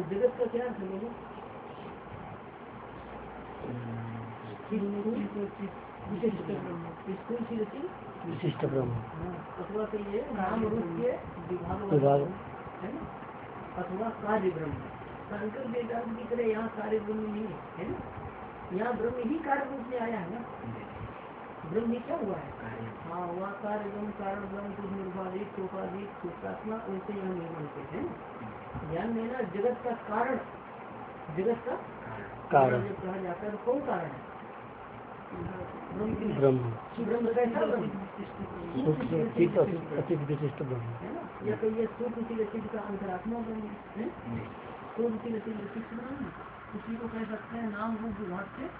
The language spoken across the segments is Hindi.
तो जगत का क्या अर्थ है? विशिष्ट ब्रह्म अथवा कहिए नाम रूप के विभाग है ना, अथवा कार्य ब्रह्म। शंकर वेदांत की तरह यहाँ कार्य ब्रह्म नहीं है ना, यहाँ ब्रह्म ही कार्य रूप में आया है ना। ब्रह्म ही क्या हुआ है? हाँ, वहाँ कार्य ब्रह्म, कारण ब्रह्म, कुछ निर्वाधिक, सोपाधिक, सूत्रात्मा, वैसे यहाँ निर्माण के है ना। ध्यान देना, जगत का कारण, जगत का कारण जब कहा जाता है तो कौन कारण है? ब्रह्म। ब्रह्म कैसा ब्रह्म? अति विशिष्ट ब्रह्म है ना, या कहिए सूक्ष्म का अंतरात्मा ब्रह्म है, सूक्ष्म विशिष्ट ब्रह्म, उसी को कह सकते हैं नाम रूप विभाग से,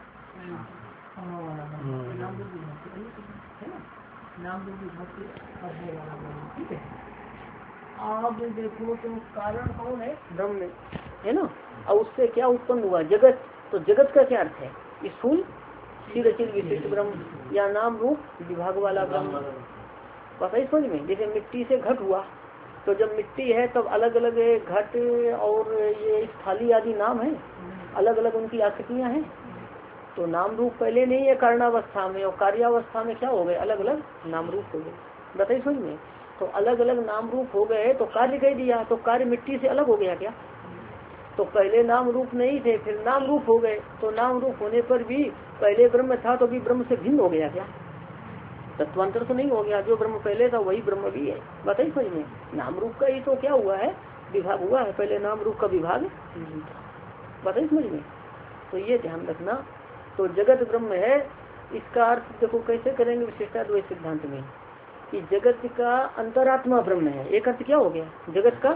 नाम रूप विभाग से है ना, नाम रूप विभाग से अध्यय वाला ब्रह्म। ठीक है, आप देखो तो कारण कौन है? ब्रह्म है ना, और उससे क्या उत्पन्न हुआ? जगत। तो जगत का क्या अर्थ है? स्थूल चिरचिर विशिष्ट ब्रह्म या नाम रूप विभाग वाला ब्रह्म। पता ही समझ में, जैसे मिट्टी से घट हुआ, तो जब मिट्टी है तब अलग अलग घट और ये थाली आदि नाम है, अलग अलग उनकी आकृतियां हैं। तो नाम रूप पहले नहीं है कारणावस्था में, और कार्यावस्था में क्या हो गए? अलग अलग नाम रूप हो गए। बताइए समझ में, तो अलग अलग नाम रूप हो गए तो कार्य कह दिया, तो कार्य मिट्टी से अलग हो गया क्या? तो पहले नाम रूप नहीं थे, फिर नाम रूप हो गए, तो नाम रूप होने पर भी पहले ब्रह्म था तो भी ब्रह्म से भिन्न हो गया क्या? तत्वांतर तो नहीं हो गया, जो ब्रह्म पहले था वही ब्रह्म भी है। बताइए समझ में, नाम रूप का ही तो क्या हुआ है? विभाग हुआ है, पहले नाम रूप का विभाग नहीं था। बताइए समझ में, तो ये ध्यान रखना। तो जगत ब्रह्म है, इसका अर्थ देखो कैसे करेंगे विशिष्टाद्वैत सिद्धांत में, कि जगत का अंतरात्मा ब्रह्म है। एक अर्थ क्या हो गया? जगत का,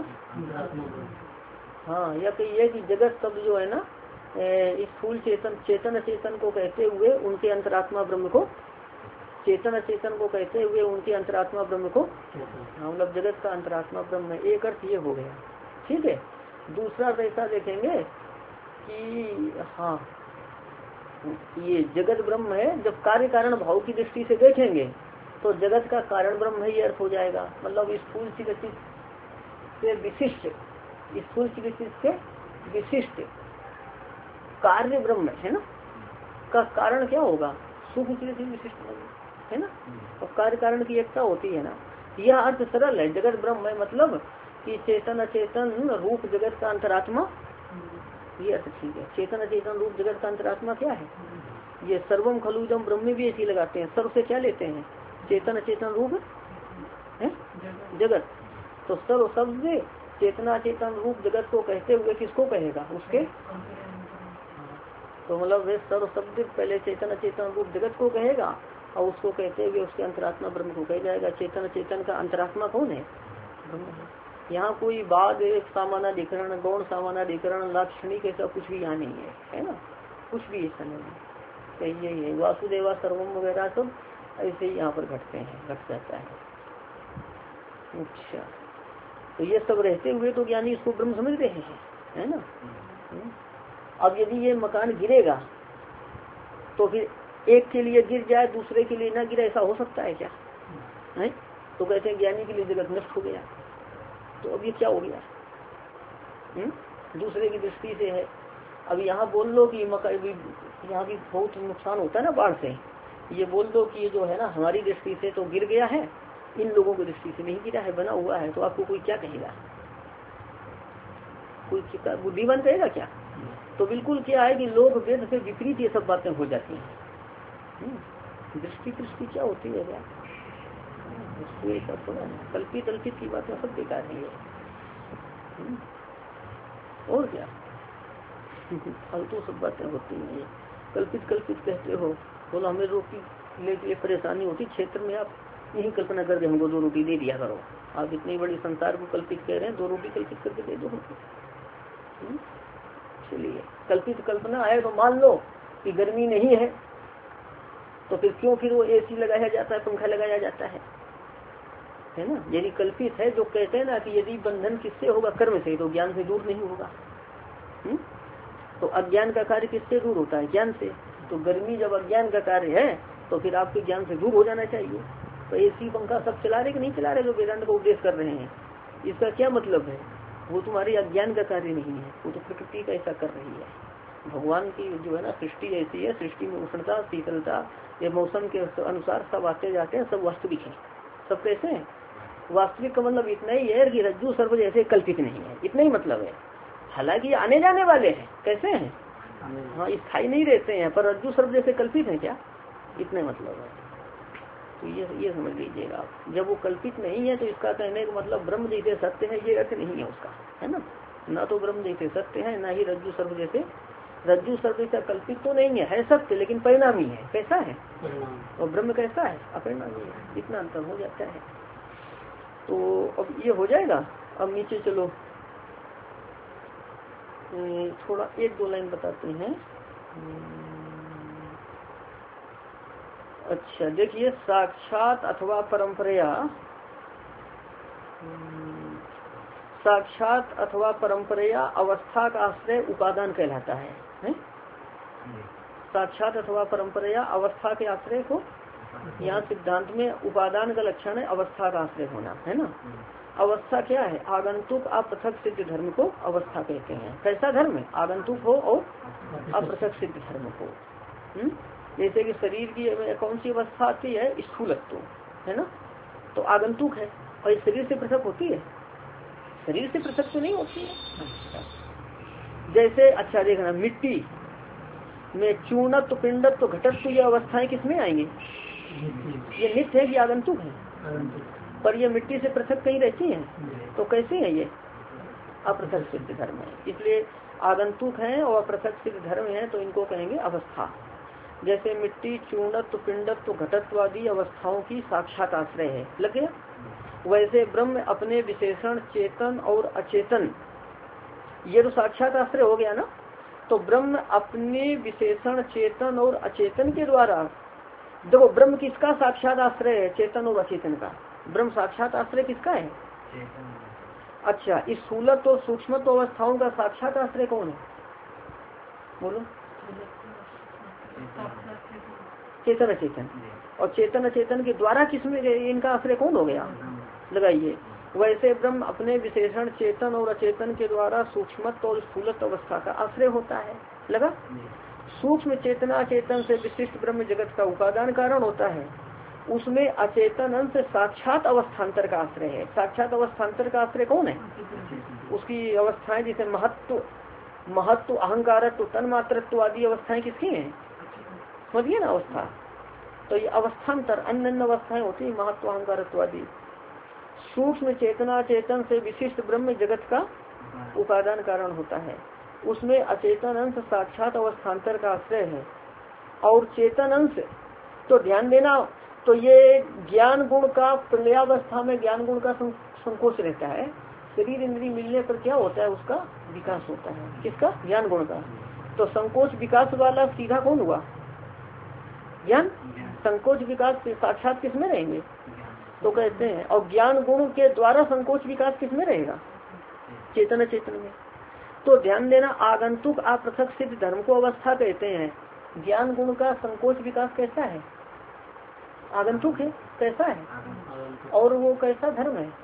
हाँ, या कहिए कि जगत शब्द जो है ना, इस स्थूल चेतन चेतन को कहते हुए उनके अंतरात्मा ब्रह्म को, चेतन चेतन को कहते हुए उनके अंतरात्मा ब्रह्म को, मतलब जगत का अंतरात्मा ब्रह्म है। एक अर्थ ये हो गया। ठीक है, दूसरा अर्थ ऐसा देखेंगे कि हाँ, ये जगत ब्रह्म है, जब कार्य कारण भाव की दृष्टि से देखेंगे तो जगत का कारण ब्रह्म है, ये अर्थ हो जाएगा। मतलब स्थूल चिकित्सित से विशिष्ट, स्थूल चिकित्सित से विशिष्ट कार्य ब्रह्म है ना, का कारण क्या होगा? सूक्ष्म चिकित्सित विशिष्ट है ना, और कार्य कारण की एकता होती है ना। यह अर्थ सरल है, जगत ब्रह्म है मतलब कि चेतन अचेतन रूप जगत का अंतरात्मा, ये अर्थ ठीक है। चेतन अचेतन रूप जगत का अंतरात्मा क्या है? ये सर्वम खलुजम ब्रह्म भी ऐसी लगाते हैं, सर्व से क्या लेते हैं? चेतन अचेतन रूप है जगत। तो सर्व शब्द चेतना चेतन रूप जगत को कहते हुए किसको कहेगा? उसके, तो मतलब वे सर्व शब्द पहले चेतन अचेतन रूप जगत को कहेगा, और उसको कहते हुए उसके अंतरात्मा ब्रह्म को कह जाएगा। चेतन चेतन का अंतरात्मा कौन है? ब्रह्म है। यहाँ कोई बाद सामानाधिकरण, गौण सामानाधिकरण, लाक्षणिक ऐसा कुछ भी यहाँ नहीं है, है ना, कुछ भी ऐसा नहीं है। तो यही है, वासुदेवा सर्वम वगैरह सब ऐसे ही यहाँ पर घटते हैं, घट जाता है। अच्छा, तो ये सब रहते हुए तो ज्ञानी इसको ब्रह्म समझ रहे हैं, है ना। अब यदि ये मकान गिरेगा तो फिर एक के लिए गिर जाए दूसरे के लिए ना गिरे, ऐसा हो सकता है क्या? है? तो कहते हैं ज्ञानी के लिए जगत नष्ट हो गया। तो अब ये क्या हो गया? दूसरे की दृष्टि से है। अब यहाँ बोल लो कि यहाँ भी बहुत नुकसान होता है ना बाढ़ से, ये बोल दो कि ये जो है ना हमारी दृष्टि से तो गिर गया है, इन लोगों की दृष्टि से नहीं गिरा है, बना हुआ है, तो आपको कोई क्या कहेगा? कोई बुद्धिमान कहेगा क्या? तो बिल्कुल क्या है कि लोक वेद से विपरीत ये सब बातें हो जाती हैं। दृष्टि क्या होती है क्या? कल्पित अल्पित की बातें सब बेकार है। और क्या फालतू सब बातें होती हैं। कल्पित कहते हो, बोलो हमें रोटी लेके परेशानी होती, क्षेत्र में आप यही कल्पना करके हमको 2 रोटी दे दिया करो। आप इतनी बड़ी संसार को कल्पित कह रहे हैं, 2 रोटी कल्पित करके दे दो हमको। चलिए, कल्पित कल्पना है तो मान लो कि गर्मी नहीं है, तो फिर वो एसी लगाया जाता है, पंखा लगाया जाता है ना। यदि कल्पित है, जो कहते हैं ना कि यदि बंधन किससे होगा? कर्म से, तो ज्ञान से दूर नहीं होगा। तो अज्ञान का कार्य किससे दूर होता है? ज्ञान से। तो गर्मी जब अज्ञान का कार्य है तो फिर आपके ज्ञान से दूर हो जाना चाहिए। तो एसी पंखा सब चला रहे कि नहीं चला रहे जो वेदांत को उपदेश कर रहे हैं, इसका क्या मतलब है? वो तुम्हारे अज्ञान का कार्य नहीं है, वो तो प्रकृति का ऐसा कर रही है। भगवान की जो है ना सृष्टि ऐसी है, सृष्टि में उष्णता शीतलता ये मौसम के अनुसार सब आते जाते हैं, सब वास्तविक है। सब कैसे है? वास्तविक का मतलब इतना ही है कि रज्जु सर्प जैसे कल्पित नहीं है, इतना ही मतलब है। हालांकि आने जाने वाले हैं, कैसे हैं? हाँ, स्थायी नहीं रहते हैं, पर रज्जु सर्प जैसे कल्पित है क्या, इतने मतलब है। तो ये समझ लीजिएगा आप, जब वो कल्पित नहीं है तो इसका कहने का मतलब ब्रह्म जैसे सत्य है ये अर्थ नहीं है उसका, है ना तो ब्रह्म जैसे सत्य है, ना ही रज्जु सर्प जैसे। रज्जु सर्प जैसा कल्पित तो नहीं है सत्य, लेकिन परिणामी है। कैसा है? और ब्रह्म कैसा है? अपरिणामी है। इतना अंतर हो जाता है। तो अब ये हो जाएगा। अब नीचे चलो, थोड़ा एक दो लाइन बताते हैं। अच्छा देखिए, साक्षात अथवा परंपरा, साक्षात अथवा परंपरा अवस्था का आश्रय उपादान कहलाता है? साक्षात अथवा परंपरा अवस्था के आश्रय को, यहाँ सिद्धांत में उपादान का लक्षण है अवस्था का आश्रय होना, है ना। अवस्था क्या है? आगंतुक अपृथक सिद्ध धर्म को अवस्था कहते हैं। कैसा धर्म है? आगंतुक हो और अपृथक सिद्ध धर्म को। जैसे कि शरीर की कौन सी अवस्था आती है? स्थूलत्व, है ना, तो आगंतुक है। और इस शरीर से पृथक होती है? शरीर से पृथक तो नहीं होती है। जैसे अच्छा देखना, मिट्टी में चूर्णत्व पिंडत्व घटत्व ये अवस्थाएं किसमें आएंगी? ये नित्य है कि आगंतुक है? पर ये मिट्टी से पृथक कहीं रहती हैं, तो कैसे है? ये अपृथक सिद्ध धर्म है। इसलिए आगंतुक है और अपृथक सिद्ध धर्म है, तो इनको कहेंगे अवस्था। जैसे मिट्टी चूर्णत्व पिंडत्व घटत्व आदि अवस्थाओं की साक्षात आश्रय है, लग गया। वैसे ब्रह्म अपने विशेषण चेतन और अचेतन, ये तो साक्षात आश्रय हो गया ना। तो ब्रह्म अपने विशेषण चेतन और अचेतन के द्वारा, देखो ब्रह्म किसका साक्षात आश्रय है? चेतन और अचेतन का। ब्रह्म साक्षात आश्रय किसका है? अच्छा, इस स्थूलत्व और सूक्ष्मत्व अवस्थाओं का साक्षात आश्रय कौन है? बोलो। चेतन अचेतन। और चेतन अचेतन के द्वारा किसमें इनका आश्रय कौन हो गया? लगाइए। वैसे ब्रह्म अपने विशेषण चेतन और अचेतन के द्वारा सूक्ष्मत्व और स्थूलत्व अवस्था का आश्रय होता है। लगा। सूक्ष्म चेतना चेतन से विशिष्ट ब्रह्म जगत का उपादान कारण होता है। उसमें अचेतन अंश साक्षात अवस्थान्तर का आश्रय है। साक्षात अवस्थान्तर का आश्रय कौन है? उसकी अवस्थाएं जैसे महत्व अहंकारत्व तन्मात्रत्व आदि अवस्थाएं किसकी हैं? समझिए ना अवस्था। तो ये अवस्थान्तर अन्य अवस्थाएं होती है, महत्व अहंकारत्व आदि। सूक्ष्म चेतना चेतन से विशिष्ट ब्रह्म जगत का उपादान कारण होता है। उसमें अचेतन अंश साक्षात अवस्थान्तर का आश्रय है। और चेतन अंश, तो ध्यान देना, तो ये ज्ञान गुण का प्रलयावस्था में ज्ञान गुण का संकोच रहता है। शरीर इंद्रिय मिलने पर क्या होता है? उसका विकास होता है। किसका? ज्ञान गुण का। तो संकोच विकास वाला सीधा कौन हुआ? ज्ञान। संकोच विकास साक्षात किसमें रहेंगे? तो कहते हैं, और ज्ञान गुण के द्वारा संकोच विकास किसमें रहेगा? चेतन चेतन में। तो ध्यान देना, आगंतुक अपृथक सिद्ध धर्म को अवस्था कहते हैं। ज्ञान गुण का संकोच विकास कैसा है? आगंतुक है। कैसा है? और वो कैसा धर्म है?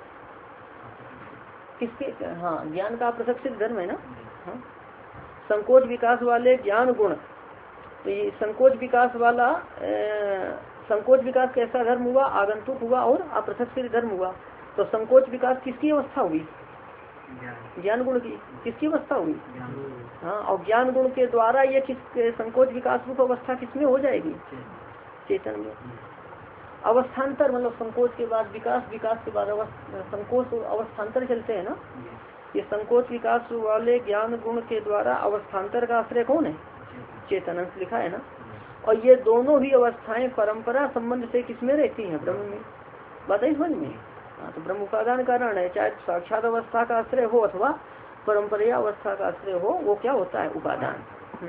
किसके? हाँ, ज्ञान का अपृथक सिद्ध धर्म है ना। हाँ, संकोच विकास वाले ज्ञान गुण। तो ये संकोच विकास वाला संकोच विकास कैसा धर्म हुआ? आगंतुक हुआ और अपृथक सिद्ध धर्म हुआ। तो संकोच विकास किसकी अवस्था हुई? ज्ञान गुण की। किसकी अवस्था हुई? हाँ, और ज्ञान गुण के द्वारा ये किस संकोच विकास रूप अवस्था किसमें हो जाएगी? चेतन में। अवस्थान्तर मतलब संकोच के बाद विकास, विकास के बाद संकोच अवस्थान्तर चलते हैं ना। ये संकोच विकास वाले ज्ञान गुण के द्वारा अवस्थान्तर का आश्रय कौन है? चेतन अंश लिखा है ना। और ये दोनों ही अवस्थाएं परंपरा संबंध से किसमें रहती हैं? ब्रह्म में। बात है समझ में? हाँ, तो ब्रह्म उपादान कारण है। चाहे साक्षात अवस्था का आश्रय हो अथवा परंपरा अवस्था का आश्रय हो, वो क्या होता है? उपादान।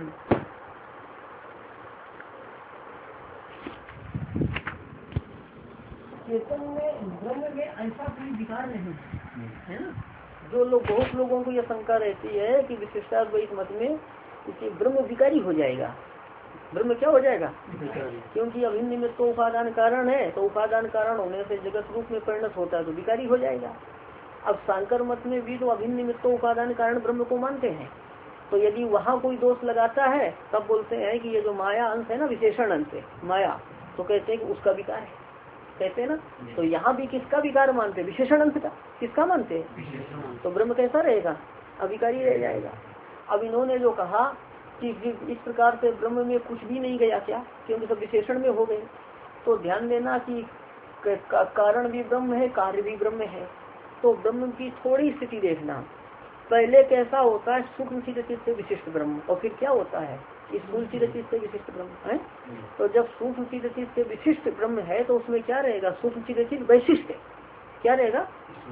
चेतन में ब्रह्म में ऐसा कोई विकार नहीं है ना। जो लोग, बहुत लोगों को यह शंका रहती है कि विशिष्टाद्वैत मत में कि ब्रह्म विकारी हो जाएगा। ब्रह्म क्या हो जाएगा? क्योंकि अभिन्न निमित्त तो उपादान कारण है, तो उपादान कारण होने से जगत रूप में परिणत होता है, तो विकारी हो जाएगा। अब सांकर मत में भी तो अभिन्न निमित्तों उपादान कारण ब्रह्म को मानते हैं, तो यदि वहाँ कोई दोष लगाता है तब बोलते हैं कि ये जो माया अंश है ना, विशेषण अंश है माया, तो कहते हैं कि उसका विकार है, कहते हैं ना। तो यहाँ भी किसका विकार मानते हैं? विशेषण अंश का। किसका मानते हैं? तो ब्रह्म कैसा रहेगा? अविकारी रह जाएगा। अब इन्होंने जो कहा कि इस प्रकार से ब्रह्म में कुछ भी नहीं गया, क्या? क्योंकि सब विशेषण में हो गए। तो ध्यान देना कि कारण भी ब्रह्म है, कार्य भी ब्रह्म है। तो ब्रह्म की थोड़ी स्थिति देखना, पहले कैसा होता है? सूक्ष्म चित्त से विशिष्ट ब्रह्म, और फिर क्या होता है? स्थूल चित्त से विशिष्ट ब्रह्म है। तो जब सूक्ष्म चित्त से विशिष्ट ब्रह्म है तो उसमें क्या रहेगा? सूक्ष्म चित्त वैशिष्ट क्या रहेगा?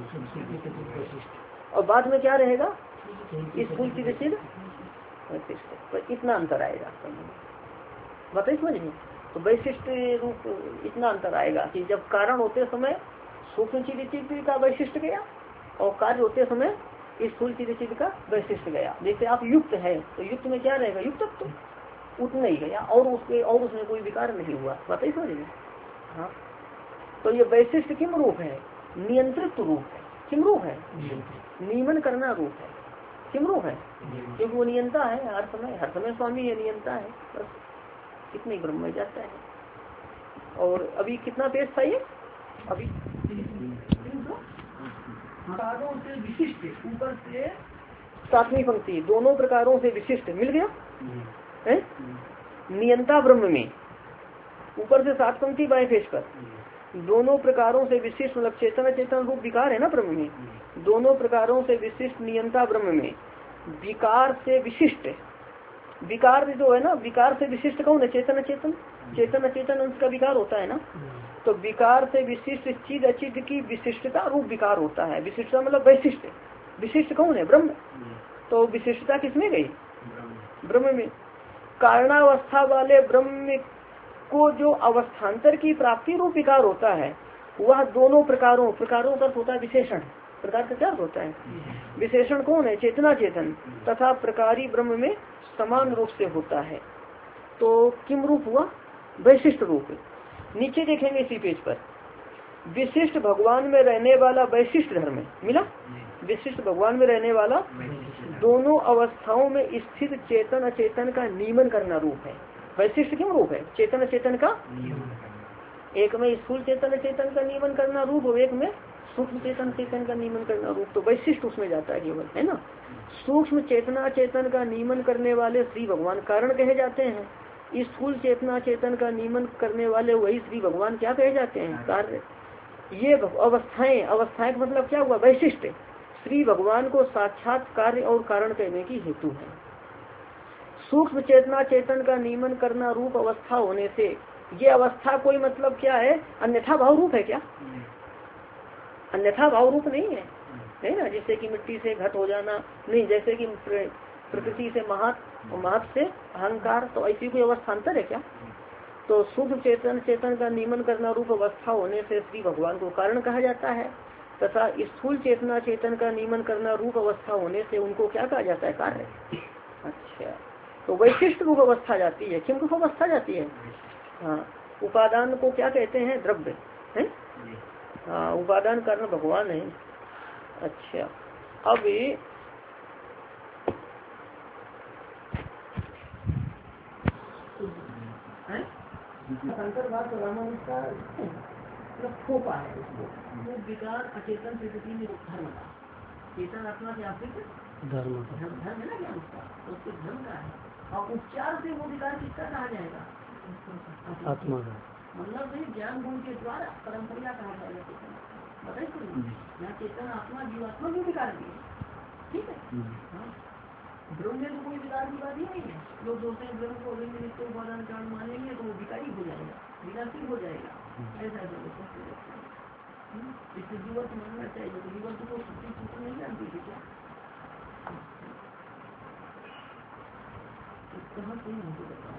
और बाद में क्या रहेगा? स्थूल चित्त वैशिष्ट। तो इतना अंतर आएगा, बताइए समझ में। तो वैशिष्ट रूप इतना अंतर आएगा कि जब कारण होते समय सूक्ष्म चित्त का वैशिष्ट गया और कार्य होते समय स्थूल चित्त का वैशिष्ट गया। जैसे आप युक्त है तो युक्त में क्या रहेगा? युक्त तो उतना ही गया और उसमें कोई विकार नहीं हुआ, बताइए समझ में। हाँ, तो ये वैशिष्ट किम रूप है? नियंत्रित रूप है। किम रूप है? नियमन करना रूप है। किम रूप है? क्योंकि वो नियंता है, हर समय स्वामी है, नियंता है, बस इतने ब्रह्म में जाता है। और अभी कितना पेज था ये? अभी प्रकारों से विशिष्ट, ऊपर से 7वीं पंक्ति, दोनों प्रकारों से विशिष्ट मिल गया है नियंता ब्रह्म में। ऊपर से 7 पंक्ति बाएं पेज पर, दोनों प्रकारों से विशिष्ट, मतलब चेतन चेतन रूप विकार है ना ब्रह्म में, दोनों प्रकारों से विशिष्ट नियंता ब्रह्म में विकार से विशिष्ट। विकार जो है ना, विकार से विशिष्ट कौन है? चेतन चेतन अंश का विकार होता है ना। तो विकार से विशिष्ट चिद अचिद की विशिष्टता रूप विकार होता है। विशिष्टता मतलब वैशिष्ट। विशिष्ट कौन है? ब्रह्म। तो विशिष्टता किसमें गई? ब्रह्म में। कारणावस्था वाले ब्रह्म को जो अवस्थान्तर की प्राप्ति रूप विकार होता है, वह दोनों प्रकारों का होता है विशेषण। प्रकार का क्या होता है? विशेषण कौन है? चेतना चेतन तथा प्रकारी ब्रह्म में समान रूप से होता है। तो किम रूप हुआ? वैशिष्ट रूप। नीचे देखेंगे इसी पेज पर, विशिष्ट भगवान में रहने वाला वैशिष्ट धर्म मिला। विशिष्ट भगवान में रहने वाला दोनों अवस्थाओं में स्थित चेतन अचेतन का नियमन करना रूप है। वैशिष्ट क्यों रूप है? चेतन अचेतन का, एक में स्थूल चेतन अचेतन का नियमन करना रूप और एक में सूक्ष्म चेतन चेतन का नियमन करना रूप। तो वैशिष्ट उसमें जाता है केवल, है ना। सूक्ष्म चेतना चेतन का नियमन करने वाले श्री भगवान कारण कहे जाते हैं। स्थूल चेतना चेतन का नियमन करने वाले वही श्री भगवान क्या कहे जाते हैं? कार्य। ये अवस्थाएं का मतलब क्या हुआ? वैशिष्ट श्री भगवान को साक्षात कार्य और कारण कहने की हेतु है। सूक्ष्म चेतना चेतन का नियमन करना रूप अवस्था होने से, ये अवस्था कोई मतलब क्या है? अन्यथा भाव रूप है क्या? अन्यथा भाव रूप नहीं है ना। जैसे कि मिट्टी से घट हो जाना नहीं, जैसे कि प्रकृति से महत और महत से अहंकार, तो ऐसी कोई अवस्थान्तर है क्या? तो शुद्ध चेतन का नियमन करना रूप अवस्था होने से श्री भगवान को कारण कहा जाता है, तथा स्थूल चेतना चेतन का नियमन करना रूप अवस्था होने से उनको क्या कहा जाता है? कार्य। अच्छा, तो वैशिष्ट रूप अवस्था जाती है। किम रूप अवस्था जाती है? हाँ, उपादान को क्या कहते हैं? द्रव्य है। हाँ, उपादान कारण भगवान है। अच्छा, अब शंकर बात रामानुज का खोपा है उसको, वो विकार अचेतन प्रकृति में धर्म का, चेतन आत्मा से आश्रित धर्म है ना क्या उसका, तो उसके धर्म का है। और उपचार से वो विकार किसका कहा जाएगा? आत्मा का। मतलब नहीं, ज्ञान गुण के द्वारा परंपरा कहा जाएगा चेतन। बताइए यहाँ चेतन आत्मा जीवात्मा भी विकार की है, ठीक है। ब्रह्म में तो कोई विकार की बात ही नहीं है। लोग सोचते हैं ब्रह्म को नित्य उपादान कारण मानेंगे तो वो विकारी हो जाएगा, विनाशी हो जाएगा, ऐसा ऐसा लोग सोचते रहते हैं। इससे जीवत मानना चाहिए, तो जीवत को सूत्र नहीं जानती थी क्या? कहाँ से हमको बताया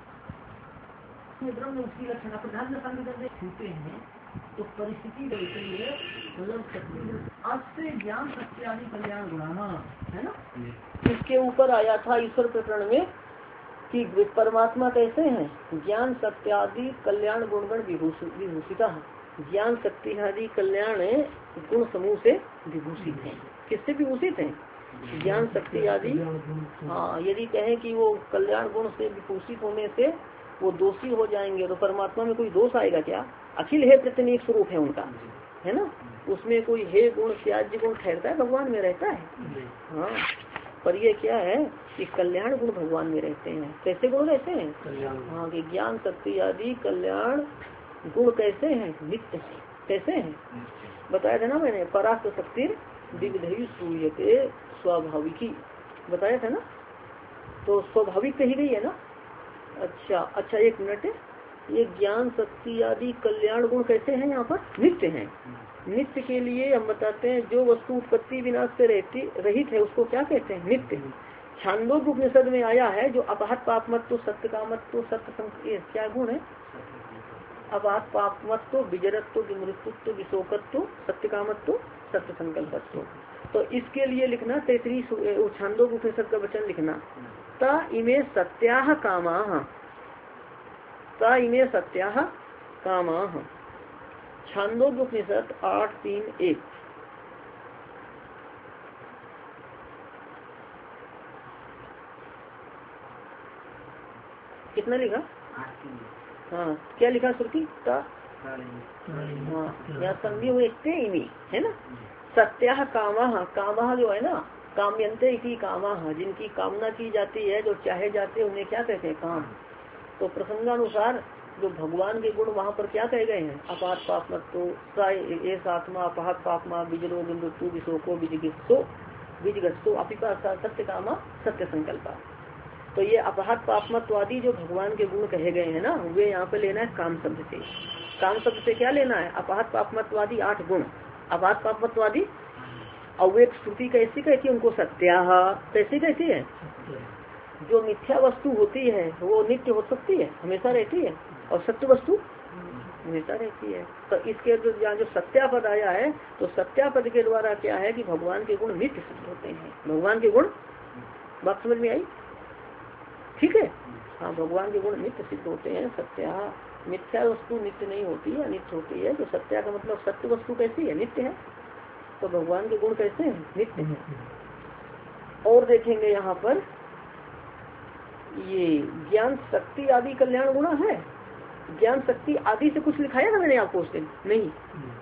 ब्रह्म उसकी लक्षण प्रधान में छूते हैं तो परिस्थिति वैसे है, मतलब अस्य ज्ञान सत्य आदि कल्याण गुणा है ना। इसके ऊपर आया था ईश्वर प्रकरण में कि परमात्मा कैसे हैं? ज्ञान सत्य आदि कल्याण गुणगण विभूषिता है। ज्ञान शक्ति आदि कल्याण गुण समूह से विभूषित है। किससे विभूषित है? ज्ञान शक्ति आदि। हाँ, यदि कहें कि वो कल्याण गुण से विभूषित होने से वो दोषी हो जाएंगे तो परमात्मा में कोई दोष आएगा क्या? अखिल है प्रत्यनीक स्वरूप है उनका, है ना। उसमें कोई हे गुण त्याज्य गुण ठहरता है? भगवान में रहता है। हाँ, पर ये क्या है कि कल्याण गुण भगवान में रहते हैं। कैसे गुण रहते हैं? हाँ, कि ज्ञान शक्ति आदि कल्याण गुण कैसे हैं? नित्य है। कैसे हैं? बताया था ना मैंने, परास्त शक्ति विविधि सूयते स्वाभाविकी, बताया था ना। तो स्वाभाविक कही गई है ना। अच्छा, एक मिनट। ये ज्ञान शक्ति आदि कल्याण गुण कैसे हैं? यहाँ पर नित्य हैं। नित्य के लिए हम बताते हैं जो वस्तु उत्पत्ति विनाश से रहित है उसको क्या कहते हैं? नित्य। छांदोग्य उपनिषद में आया है जो अपहत पापमत्व, सत्य कामत्व, सत्य क्या गुण है? अपहत पापमत्व, विजरत्व, विमृत्युत्व, विशोकत्व, सत्य कामत्व, सत्य संकल्पत्व। तो इसके लिए लिखना 33 छांदोग्य उपनिषद का वचन लिखना, ता इमे सत्याह कामाः, ता इमे सत्याह कामाः। छांदोग्य उपनिषद 8:3-1। कितना लिखा? हाँ, क्या लिखा श्रुति? हाँ, यहाँ संधि हुए है ना। सत्याह कामाः, कामाः जो है ना, काम्यन्ते इति कामाः, जिनकी कामना की जाती है, जो चाहे जाते हैं, उन्हें क्या कहते हैं? काम। तो प्रसंगानुसार जो भगवान के गुण वहाँ पर क्या कहे गए हैं? अपात पापमत्तो, आत्मा अपहत पापमा, बिजरो बिंदुत्व, विशोको, बीजगस्तो, अपिपासा, सत्य कामा, सत्य संकल्पा। तो ये अपहत पापमत्वादि जो भगवान के गुण कहे गए हैं ना, वे यहाँ पे लेना है काम शब्द से। काम शब्द से क्या लेना है? अपहत पापमत्वादि 8 गुण, अपहत पापमत्वादि। और वे श्रुति कैसी कहती है उनको? सत्याह। कैसी कहती है? जो मिथ्या वस्तु होती है वो नित्य हो सकती है, हमेशा रहती है, और सत्य वस्तु हमेशा रहती है। तो इसके जो सत्यापद आया है, तो सत्यापद के द्वारा क्या है कि भगवान के गुण नित्य सिद्ध होते हैं। भगवान के गुण, बात समझ में आई? ठीक है। हाँ, भगवान के गुण नित्य सिद्ध होते हैं। सत्या, मिथ्या वस्तु नित्य नहीं होती है, अनित्य होती है। तो सत्या का मतलब सत्य वस्तु कैसी है? नित्य है। तो भगवान के गुण कैसे हैं? नित्य है। और देखेंगे यहाँ पर ये ज्ञान शक्ति आदि कल्याण गुण है। ज्ञान शक्ति आदि से कुछ लिखाया था मैंने आपको उस दिन? नहीं,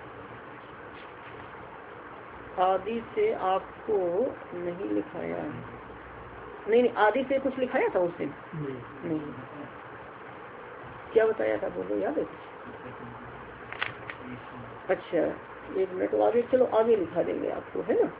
आदि से आपको नहीं लिखाया है। नहीं, आदि से कुछ लिखाया था उस दिन? नहीं। क्या बताया था बोलो, याद है? अच्छा, एक मिनट आगे, चलो आगे लिखा देंगे आपको, है ना।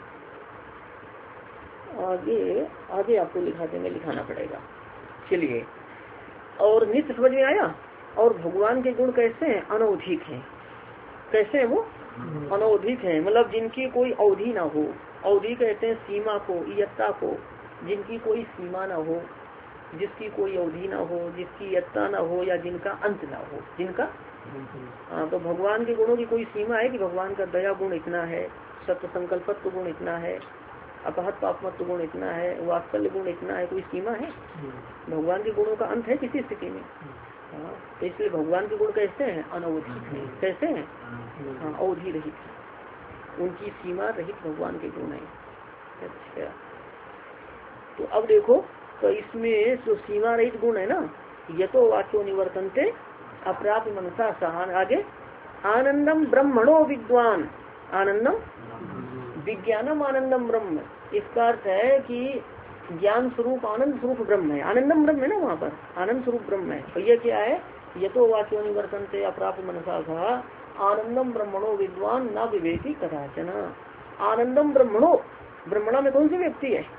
आगे आपको लिखा देंगे, लिखाना पड़ेगा। चलिए, और नित्य समझ में आया। और भगवान के गुण कैसे हैं? अनौधिक हैं। कैसे हैं वो? अनौधिक हैं, मतलब जिनकी कोई अवधि ना हो। अवधि कहते हैं सीमा को, इयत्ता को। जिनकी कोई सीमा ना हो, जिसकी कोई अवधि ना हो, जिसकी इयत्ता ना हो, या जिनका अंत ना हो। जिनका हाँ, तो भगवान के गुणों की कोई सीमा है कि भगवान का दया गुण इतना है, सत्य संकल्पत्व गुण इतना है, अपहत पापमत्व गुण इतना है, वात्सल्य गुण इतना है? कोई सीमा है? भगवान के गुणों का अंत है किसी स्थिति में? हाँ, तो इसलिए भगवान के गुण कैसे हैं? अनवधिक हैं। कैसे हैं? हाँ, अवधि रहित, उनकी सीमा रहित भगवान के गुण है। अच्छा, तो अब देखो, तो इसमें जो सीमा रहित गुण है ना, ये तो वाक्यो निवर्तनते अप्राप्य मनसा सहान। आगे, आनंदम ब्रह्मणो विद्वान, आनंदम विज्ञानम आनंदम ब्रह्म। इसका अर्थ है कि ज्ञान स्वरूप आनंद स्वरूप ब्रह्म है। आनंदम ब्रह्म है ना, वहाँ पर आनंद स्वरूप ब्रह्म है। और ये क्या है? ये तो वाक्यो निवर्तनते अप्राप्य मनसा सहा आनंदम ब्रह्मणो विद्वान न विवेकी कदाचन। आनंदम ब्रह्मणो, ब्रह्मणा में कौन सी व्यक्ति है?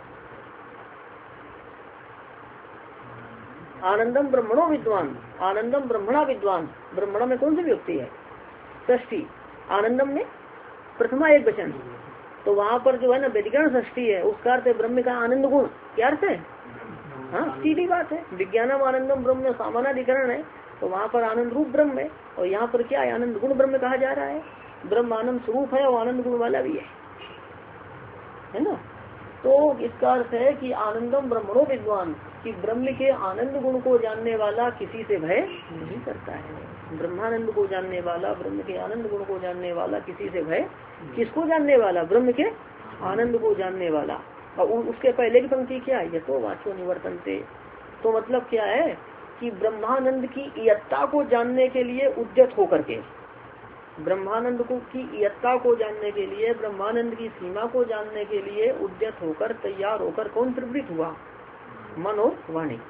आनंदम ब्रह्मणो विद्वान, आनंदम ब्रह्मणा विद्वान। ब्रह्मणा में कौन सी व्यक्ति है? षष्ठी। आनंदम में प्रथमा एक वचन। तो वहाँ पर जो है ना व्यधिकरण षष्ठी है, उसका अर्थ है ब्रह्म का आनंद गुण। क्या अर्थ है? हाँ, सीधी बात है। विज्ञानम आनंदम ब्रह्म सामानाधिकरण है, तो वहाँ पर आनंद रूप ब्रह्म है। और यहाँ पर क्या है? आनंद गुण ब्रह्म कहा जा रहा है। ब्रह्म आनंद स्वरूप है और आनंद गुण वाला भी है ना। तो इसका अर्थ है कि आनंदम ब्रह्मणो विद्वान, कि ब्रह्म के आनंद गुण को जानने वाला किसी से भय नहीं करता है। ब्रह्मानंद को जानने वाला, ब्रह्म के आनंद गुण को जानने वाला किसी से भय, किसको जानने वाला? ब्रह्म के आनंद को जानने वाला। और उसके पहले की पंक्ति क्या है? ये तो वाचो निवर्तनते, तो मतलब क्या है कि ब्रह्मानंद की इयत्ता को जानने के लिए उद्यत होकर के, ब्रह्मानंद को की इयत्ता को जानने के लिए, ब्रह्मानंद की सीमा को जानने के लिए उद्यत होकर, तैयार होकर कौन प्रवृत्त हुआ? मन और वाणी।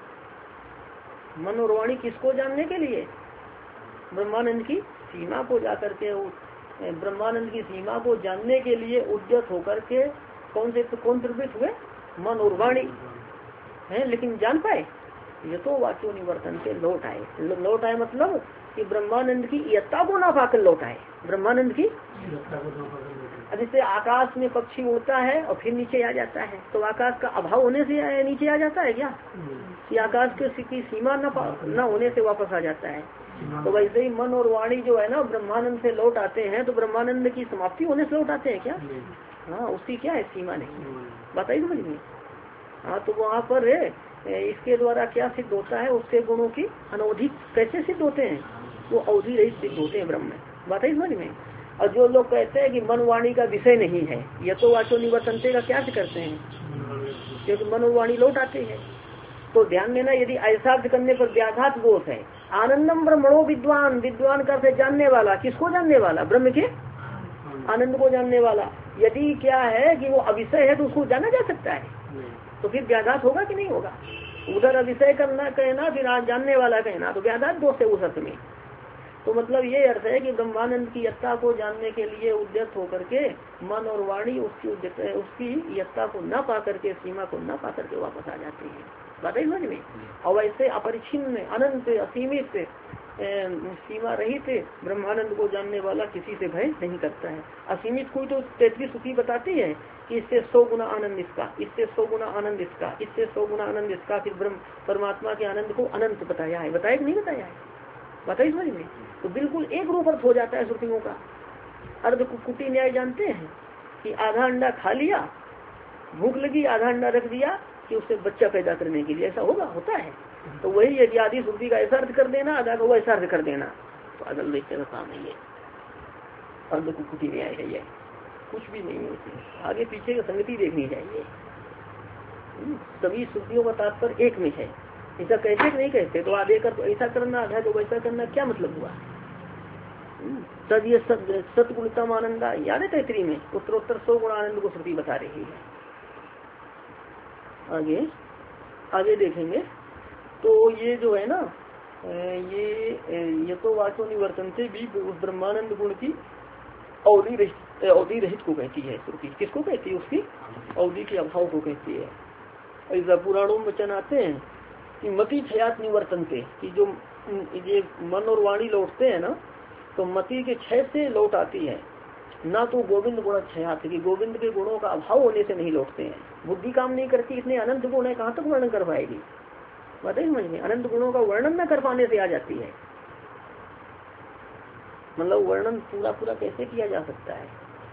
मन और वाणी किसको जानने के लिए? ब्रह्मानंद की सीमा को जाकर के, ब्रह्मानंद की सीमा को जानने के लिए उद्यत होकर के कौन प्रवृत्त हुए? मन और वाणी है। लेकिन जान पाए? ये तो वाक्यों निवर्तन से लौट आए। लौट आए मतलब कि ब्रह्मानंद की इयत्ता को ना पाकर लौट आए। ब्रह्मानंद की, जैसे आकाश में पक्षी उड़ता है और फिर नीचे आ जाता है, तो आकाश का अभाव होने से नीचे आ जाता है क्या? कि आकाश की सीमा न होने से वापस आ जाता है। तो वैसे ही मन और वाणी जो है ना, ब्रह्मानंद से लौट आते हैं, तो ब्रह्मानंद की समाप्ति होने से लौट आते हैं क्या? हाँ, उसकी क्या है? सीमा नहीं। बताइए समझ में। हाँ, तो वहाँ पर इसके द्वारा क्या सिद्ध होता है? उसके गुणों की अनवधि कैसे सिद्ध होते हैं? वो अवधि रहित सिद्ध होते हैं ब्रह्म में। बताइए समझ में। और जो लोग कहते हैं कि मन वाणी का विषय नहीं है, यह तो वाचो निवर्तनते का क्या करते हैं? क्योंकि मन और वाणी लौट आते हैं। तो ध्यान देना, यदि ऐसा करने पर व्याघात दोष है। आनंदम ब्रह्मणो विद्वान, विद्वान का से जानने वाला, किसको जानने वाला? ब्रह्म के आनंद को जानने वाला। यदि क्या है कि वो अविषय है तो उसको जाना जा सकता है, तो फिर व्याघात होगा कि नहीं होगा? उधर अविषय करना कहना, फिर आज जानने वाला कहना, तो व्याघात दोष है उस अर्थ में। तो मतलब ये अर्थ है कि ब्रह्मानंद की यत्ता को जानने के लिए उद्यत होकर के मन और वाणी उसकी यत्ता को न पा करके, सीमा को न पा करके वापस आ जाते हैं। बात है समझ में। और वैसे अपरिछिन्न, अनंत, असीमित, सीमा रहित ब्रह्मानंद को जानने वाला किसी से भय नहीं करता है। असीमित कोई तो 33 श्रुति बताती है कि इससे 100 गुना आनंद इसका, इससे 100 गुना आनंद इसका, इससे 100 गुना आनंद इसका। फिर ब्रह्म परमात्मा के आनंद को अनंत बताया है। बताया कि नहीं बताया है? बताइए समझ में। तो बिल्कुल एक रूप अर्थ हो जाता है श्रुतियों का। अर्ध कुटी न्याय जानते हैं कि आधा अंडा खा लिया, भूख लगी, आधा अंडा रख दिया कि उससे बच्चा पैदा करने के लिए, ऐसा होगा? होता है। तो वही यदि आदि श्रुति का ऐसा अर्थ कर देना, आधा का वो ऐसा अर्थ कर देना, तो अगल देखते का काम है ये। अर्ध कुटी न्याय है ये, कुछ भी नहीं है इसमें। आगे पीछे की संगति देखनी चाहिए। सभी श्रुतियों का तात्पर्य एक में है। ऐसा कहते कि नहीं कहते? तो आधे कर तो ऐसा करना, आधा को वैसा करना, क्या मतलब हुआ? तब ये सतगुणतम आनंद याद है 33 में उत्तरोत्तर 100 गुण आनंद को श्रुति बता रही है। आगे देखेंगे। तो ये जो है ना, ये तो वाचो निवर्तन से भी उस ब्रह्मानंद गुण की अवधि रहित को कहती है श्रुति। किसको कहती है? उसकी अवधि के अभाव को कहती है। ऐसा पुराणों में वचन आते हैं कि मति क्षयात निवर्तनते, कि जो ये मन और वाणी लौटते हैं ना, तो मति के क्षय से लौट आती है ना। तो गोविंद गुण क्षयात, कि गोविंद के गुणों का अभाव होने से नहीं लौटते हैं। बुद्धि काम नहीं करती, इतने अनंत गुण है, कहाँ तक वर्णन कर पाएगी? बताइए समझ में। अनंत गुणों का वर्णन न कर पाने से आ जाती है। मतलब वर्णन पूरा पूरा कैसे किया जा सकता है?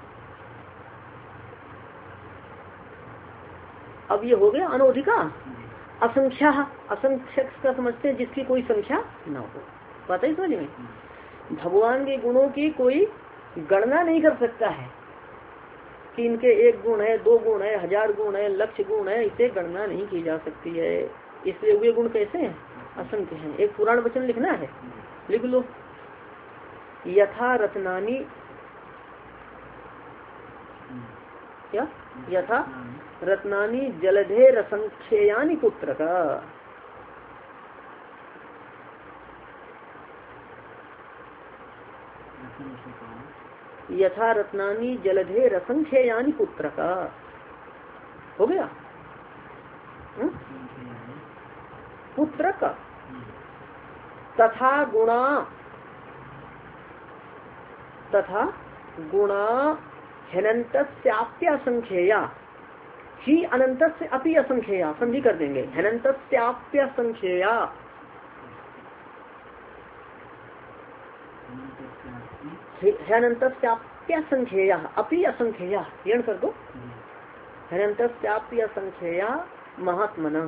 अब ये हो गया अनवधिका। असंख्या, असंख्य का समझते हैं जिसकी कोई संख्या न हो। बताइए समझ में। भगवान के गुणों की कोई गणना नहीं कर सकता है कि इनके 1 गुण है, 2 गुण है, 1000 गुण है, लक्ष गुण है, इसे गणना नहीं की जा सकती है। इसलिए वे गुण कैसे हैं? असंख्य हैं। एक पुराण वचन लिखना है, लिख लो। यथा रत्नानी, क्या? यथा रत्नानी जलधे रसंख्यानि पुत्र का। यथा रत्नानी जलधे रसंख्यानि पुत्र का। हो गया? पुत्र का। तथा गुणा हेनंतस्याप्यसंख्येया ही अनंतस्य अपि असंख्येया। संधि कर देंगे। हेनंतस्याप्यसंख्येया, हेनंतस्याप्यसंख्येया अपि असंख्येया, यण कर दो। हरंतस्याप्य असंख्यया महात्मनः,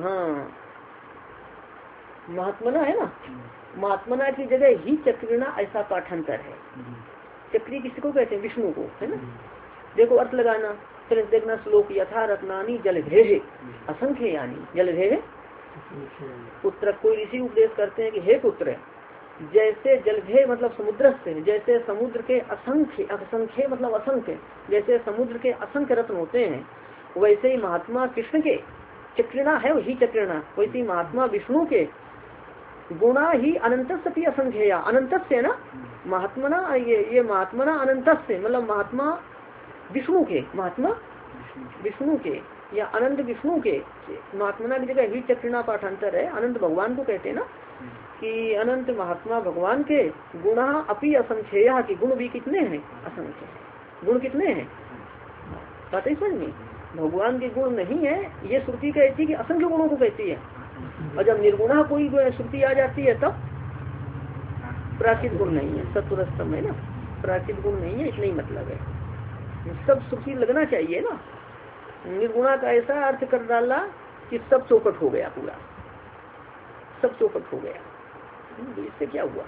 महात्मना है ना, महात्मना की जगह ही चक्रिणा ऐसा पाठांतर है। चक्री किसी को कहते हैं? विष्णु को, है ना। देखो अर्थ लगाना, फिर देखना श्लोक, यथा रत्नानी जलधे असंख्य यानी जलधे पुत्र। कोई ऋषि उपदेश करते हैं कि हे पुत्र, जैसे जलधे मतलब समुद्र से, जैसे समुद्र के असंख्य, असंख्य मतलब असंख्य, जैसे समुद्र के असंख्य रत्न होते हैं, वैसे ही महात्मा कृष्ण के चक्रिणा है वही चक्रिणा, वैसे ही महात्मा विष्णु के गुणा ही अनंत सती असंख्य, अनंत से ना महात्मना, ये महात्मना अनंत से मतलब महात्मा विष्णु के, महात्मा विष्णु के या अनंत विष्णु के, महात्मना की जगह ही चक्रिणा पाठांतर है। अनंत भगवान को कहते हैं ना, कि अनंत महात्मा भगवान के गुणा अपि असंख्य, की गुण भी कितने हैं? असंख्य। गुण कितने हैं? बात है समझ में। भगवान के गुण नहीं है, ये श्रुति कहती है कि असंख्य गुणों को कहती है। और जब निर्गुणा कोई श्रुति आ जाती है तब प्राकृत गुण नहीं है, सत्वरस्तम है ना, प्राकृत गुण नहीं है, इतना ही मतलब है। सब श्रुति लगना चाहिए ना। निर्गुणा का ऐसा अर्थ कर डाला कि सब चौपट हो गया, पूरा सब चौपट हो गया। तो इससे क्या हुआ?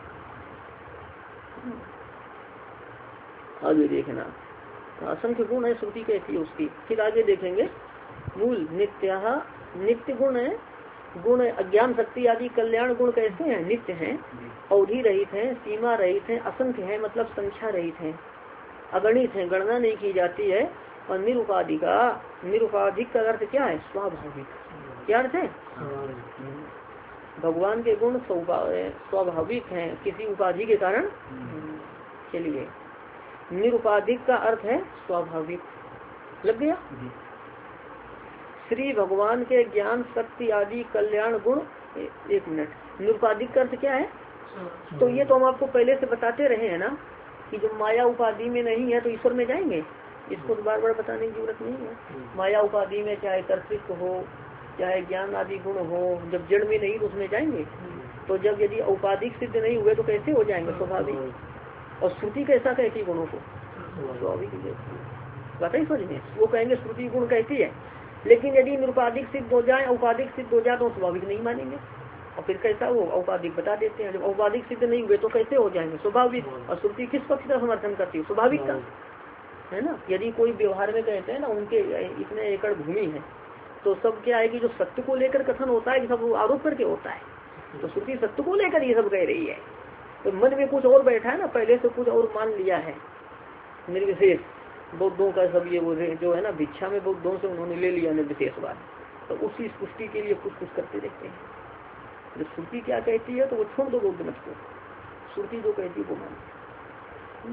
आगे देखना, असंख्य गुण है श्रुति कहती है उसकी। फिर आगे देखेंगे, मूल नित्य, नित्य गुण है, गुण अज्ञान शक्ति आदि कल्याण गुण कैसे हैं? नित्य हैं, अवधि रहित हैं, सीमा रहित हैं, असंख्य हैं मतलब संख्या रहित हैं, अगणित हैं, गणना नहीं की जाती है। और निरुपाधिका, निरुपाधिक का अर्थ क्या है? स्वाभाविक। क्या अर्थ है? भगवान के गुण स्वाभाविक हैं, किसी उपाधि के कारण। चलिए, निरुपाधिक का अर्थ है स्वाभाविक, लग गया। श्री भगवान के ज्ञान शक्ति आदि कल्याण गुण, एक मिनट, निरुपाधिक का अर्थ क्या है? तो ये तो हम आपको पहले से बताते रहे हैं ना, कि जो माया उपाधि में नहीं है तो ईश्वर में जाएंगे, इसको तो बार बार बताने की जरूरत नहीं है। माया उपाधि में चाहे कर्तृत्व हो, चाहे ज्ञान आदि गुण हो, जब जड़ में नहीं तो उसमें जाएंगे। तो जब यदि औपाधिक सिद्ध नहीं हुए तो कैसे हो जाएंगे? स्वाभाविक। और श्रुति कैसा कहती गुणों को? स्वाभाविक। बताइए समझ में, वो कहेंगे श्रुति गुण कहती है, लेकिन यदि निरुपाधिक सिद्ध हो जाए, औपाधिक सिद्ध हो जाए तो स्वाभाविक नहीं मानेंगे। और फिर कैसा वो औपाधिक बता देते हैं, जब औपाधिक सिद्ध नहीं हुए तो कैसे हो जाएंगे? स्वाभाविक। और श्रुति किस पक्ष का समर्थन करती है? स्वाभाविक का, है ना। यदि कोई व्यवहार में कहते हैं ना, उनके इतने एकड़ भूमि है, तो सब क्या है कि जो सत्य को लेकर कथन होता है कि सब आरोप करके होता है, तो श्रुति सत्य को लेकर ये सब कह रही है। तो मन में कुछ और बैठा है ना, पहले से कुछ और मान लिया है, निर्विशेष बौद्धों का सब ये वो जो है ना, भिक्षा में बौद्धों से उन्होंने ले लिया निर्विशेष बात, तो उसी पुष्टि के लिए कुछ कुछ करते रहते हैं। जब श्रुति क्या कहती है तो वो छोड़ दो बौद्ध मत को, श्रुति जो कहती है वो मान।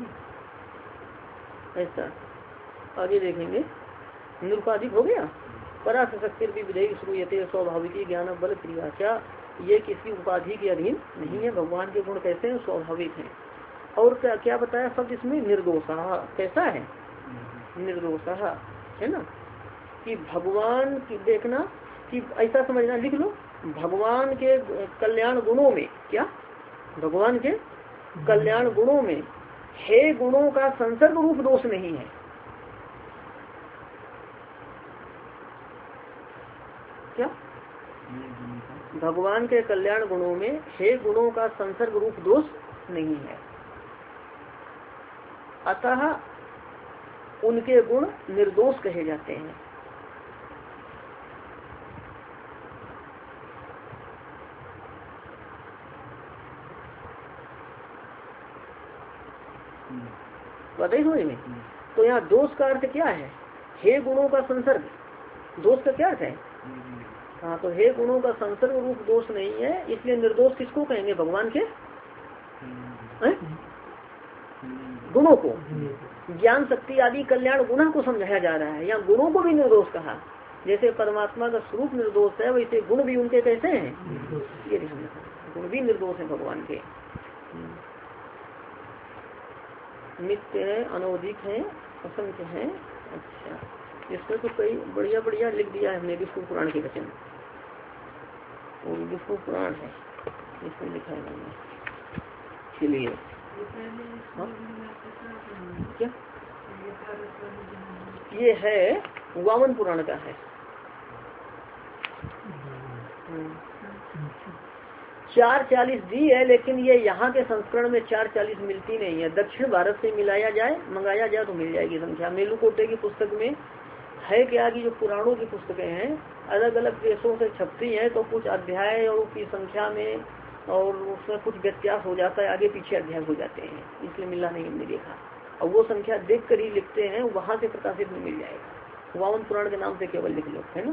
ऐसा आगे देखेंगे, निरुपाधिक हो गया। पराशक्ति भी विधेय श्रूयते स्वाभाविकी ज्ञान बल क्रिया, क्या ये किसी उपाधि के अधीन नहीं है? भगवान के गुण कैसे हैं? स्वाभाविक हैं। और क्या क्या बताया शब्द इसमें? निर्दोषा। कैसा है? निर्दोषा, है ना। कि भगवान की देखना, कि ऐसा समझना, लिख लो, भगवान के कल्याण गुणों में, क्या भगवान के कल्याण गुणों में हे गुणों का संसर्ग रूप दोष नहीं है। क्या? भगवान के कल्याण गुणों में हे गुणों का संसर्ग रूप दोष नहीं है, अतः उनके गुण निर्दोष कहे जाते हैं। बताइए समझ में। तो यहाँ दोष का अर्थ क्या है? हे गुणों का संसर्ग, दोष का क्या अर्थ है? हाँ, तो हे गुणों का संसर्ग रूप दोष नहीं है, इसलिए निर्दोष किसको कहेंगे? भगवान के गुणों को, ज्ञान शक्ति आदि कल्याण गुणों को समझाया जा रहा है। यहाँ गुणों को भी निर्दोष कहा, जैसे परमात्मा का स्वरूप निर्दोष है वैसे गुण भी उनके कैसे हैं? ये गुण भी निर्दोष है भगवान के, नित्य है, अनवधिक है, असंख्य है। अच्छा, इसमें तो कई बढ़िया बढ़िया लिख दिया है हमने विष्णु पुराण के वचन, और विष्णु पुराण है इसमें लिखा है मैंने। चलिए क्या ये है वामन पुराण का है। 440 दी है, लेकिन ये यहाँ के संस्करण में 440 मिलती नहीं है। दक्षिण भारत से मिलाया जाए, मंगाया जाए तो मिल जाएगी संख्या। मेलुकोटे की पुस्तक में है क्या कि जो पुराणों की पुस्तकें हैं अलग अलग देशों से छपती हैं, तो कुछ अध्याय और की संख्या में और उसमें कुछ व्यत्यास हो जाता है, आगे पीछे अध्याय हो जाते हैं, इसलिए मिलना नहीं हमने देखा। और वो संख्या देख कर ही लिखते हैं, वहां से प्रकाशित में मिल जाएगा। वामन पुराण के नाम से केवल लिख लो, है ना।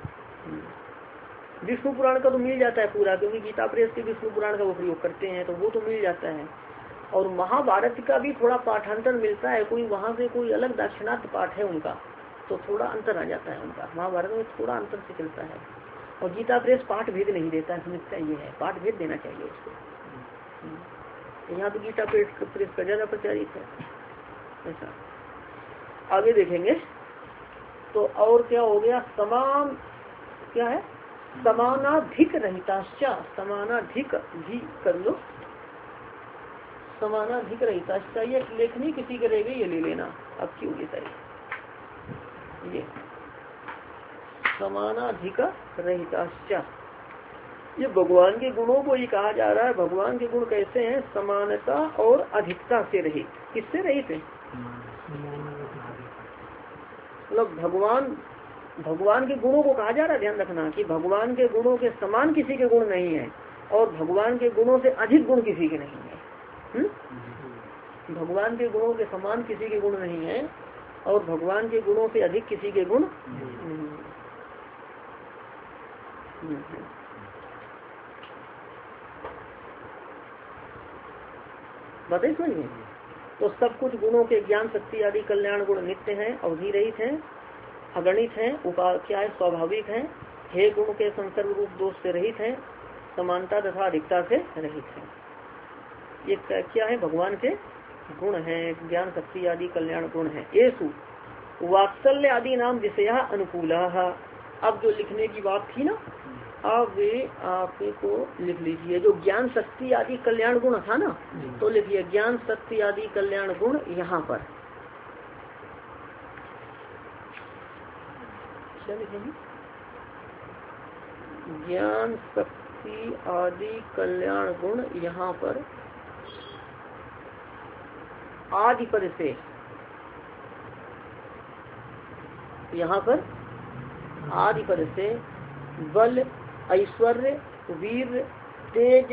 विष्णु पुराण का तो मिल जाता है पूरा, क्योंकि गीता प्रेस के विष्णु पुराण का वो प्रयोग करते हैं, तो वो तो मिल जाता है। और महाभारत का भी थोड़ा पाठांतर मिलता है, कोई वहां से कोई अलग दाक्षिणात्य पाठ है उनका, तो थोड़ा अंतर आ जाता है उनका। महाभारत में थोड़ा अंतर से चलता है। और गीता प्रेस पाठ भेद नहीं देता है, समझता ये है, पाठ भेद देना चाहिए उसको। यहाँ तो गीता प्रेस का ज्यादा प्रचारित है ऐसा। आगे देखेंगे तो और क्या हो गया, समान क्या है, समानाधिक रहिताश्चा, समानाधिक भी कर लो, समानाधिक रहिताश्चा। ये लेखनी किसी के रहेगी, ये ले लेना अब क्यों ये सही, ये समानाधिक रहिताश्चा, ये भगवान के गुणों को ही कहा जा रहा है। भगवान के गुण कैसे हैं, समानता और अधिकता से रहित। किससे रहित है, मतलब भगवान के गुणों को कहा जा रहा है। ध्यान रखना कि भगवान के गुणों के समान किसी के गुण नहीं है, और भगवान के गुणों से अधिक गुण किसी के नहीं है। भगवान के गुणों के समान किसी के गुण नहीं है, और भगवान के गुणों से अधिक किसी के गुण नहीं है। बताइए समझिए। तो सब कुछ गुणों के ज्ञान शक्ति आदि कल्याण गुण नित्य हैं, अवधि रहित हैं, अगणित हैं, क्या है, स्वाभाविक हैं, हे गुण के संसर्ग रूप दोष से रहित हैं, समानता तथा अधिकता से रहित हैं। ये क्या है, भगवान के गुण हैं, ज्ञान शक्ति आदि कल्याण गुण हैं। येसु वात्सल्य आदि नाम विषय अनुकूल। अब जो लिखने की बात थी ना, अब वे आपको लिख लीजिए। जो ज्ञान शक्ति आदि कल्याण गुण था ना, तो लिखिए ज्ञान शक्ति आदि कल्याण गुण यहाँ पर क्या लिखेंगे, ज्ञान शक्ति आदि कल्याण गुण यहाँ पर आदि पद से, यहाँ पर आदि पद से बल, ऐश्वर्य, वीर, तेज,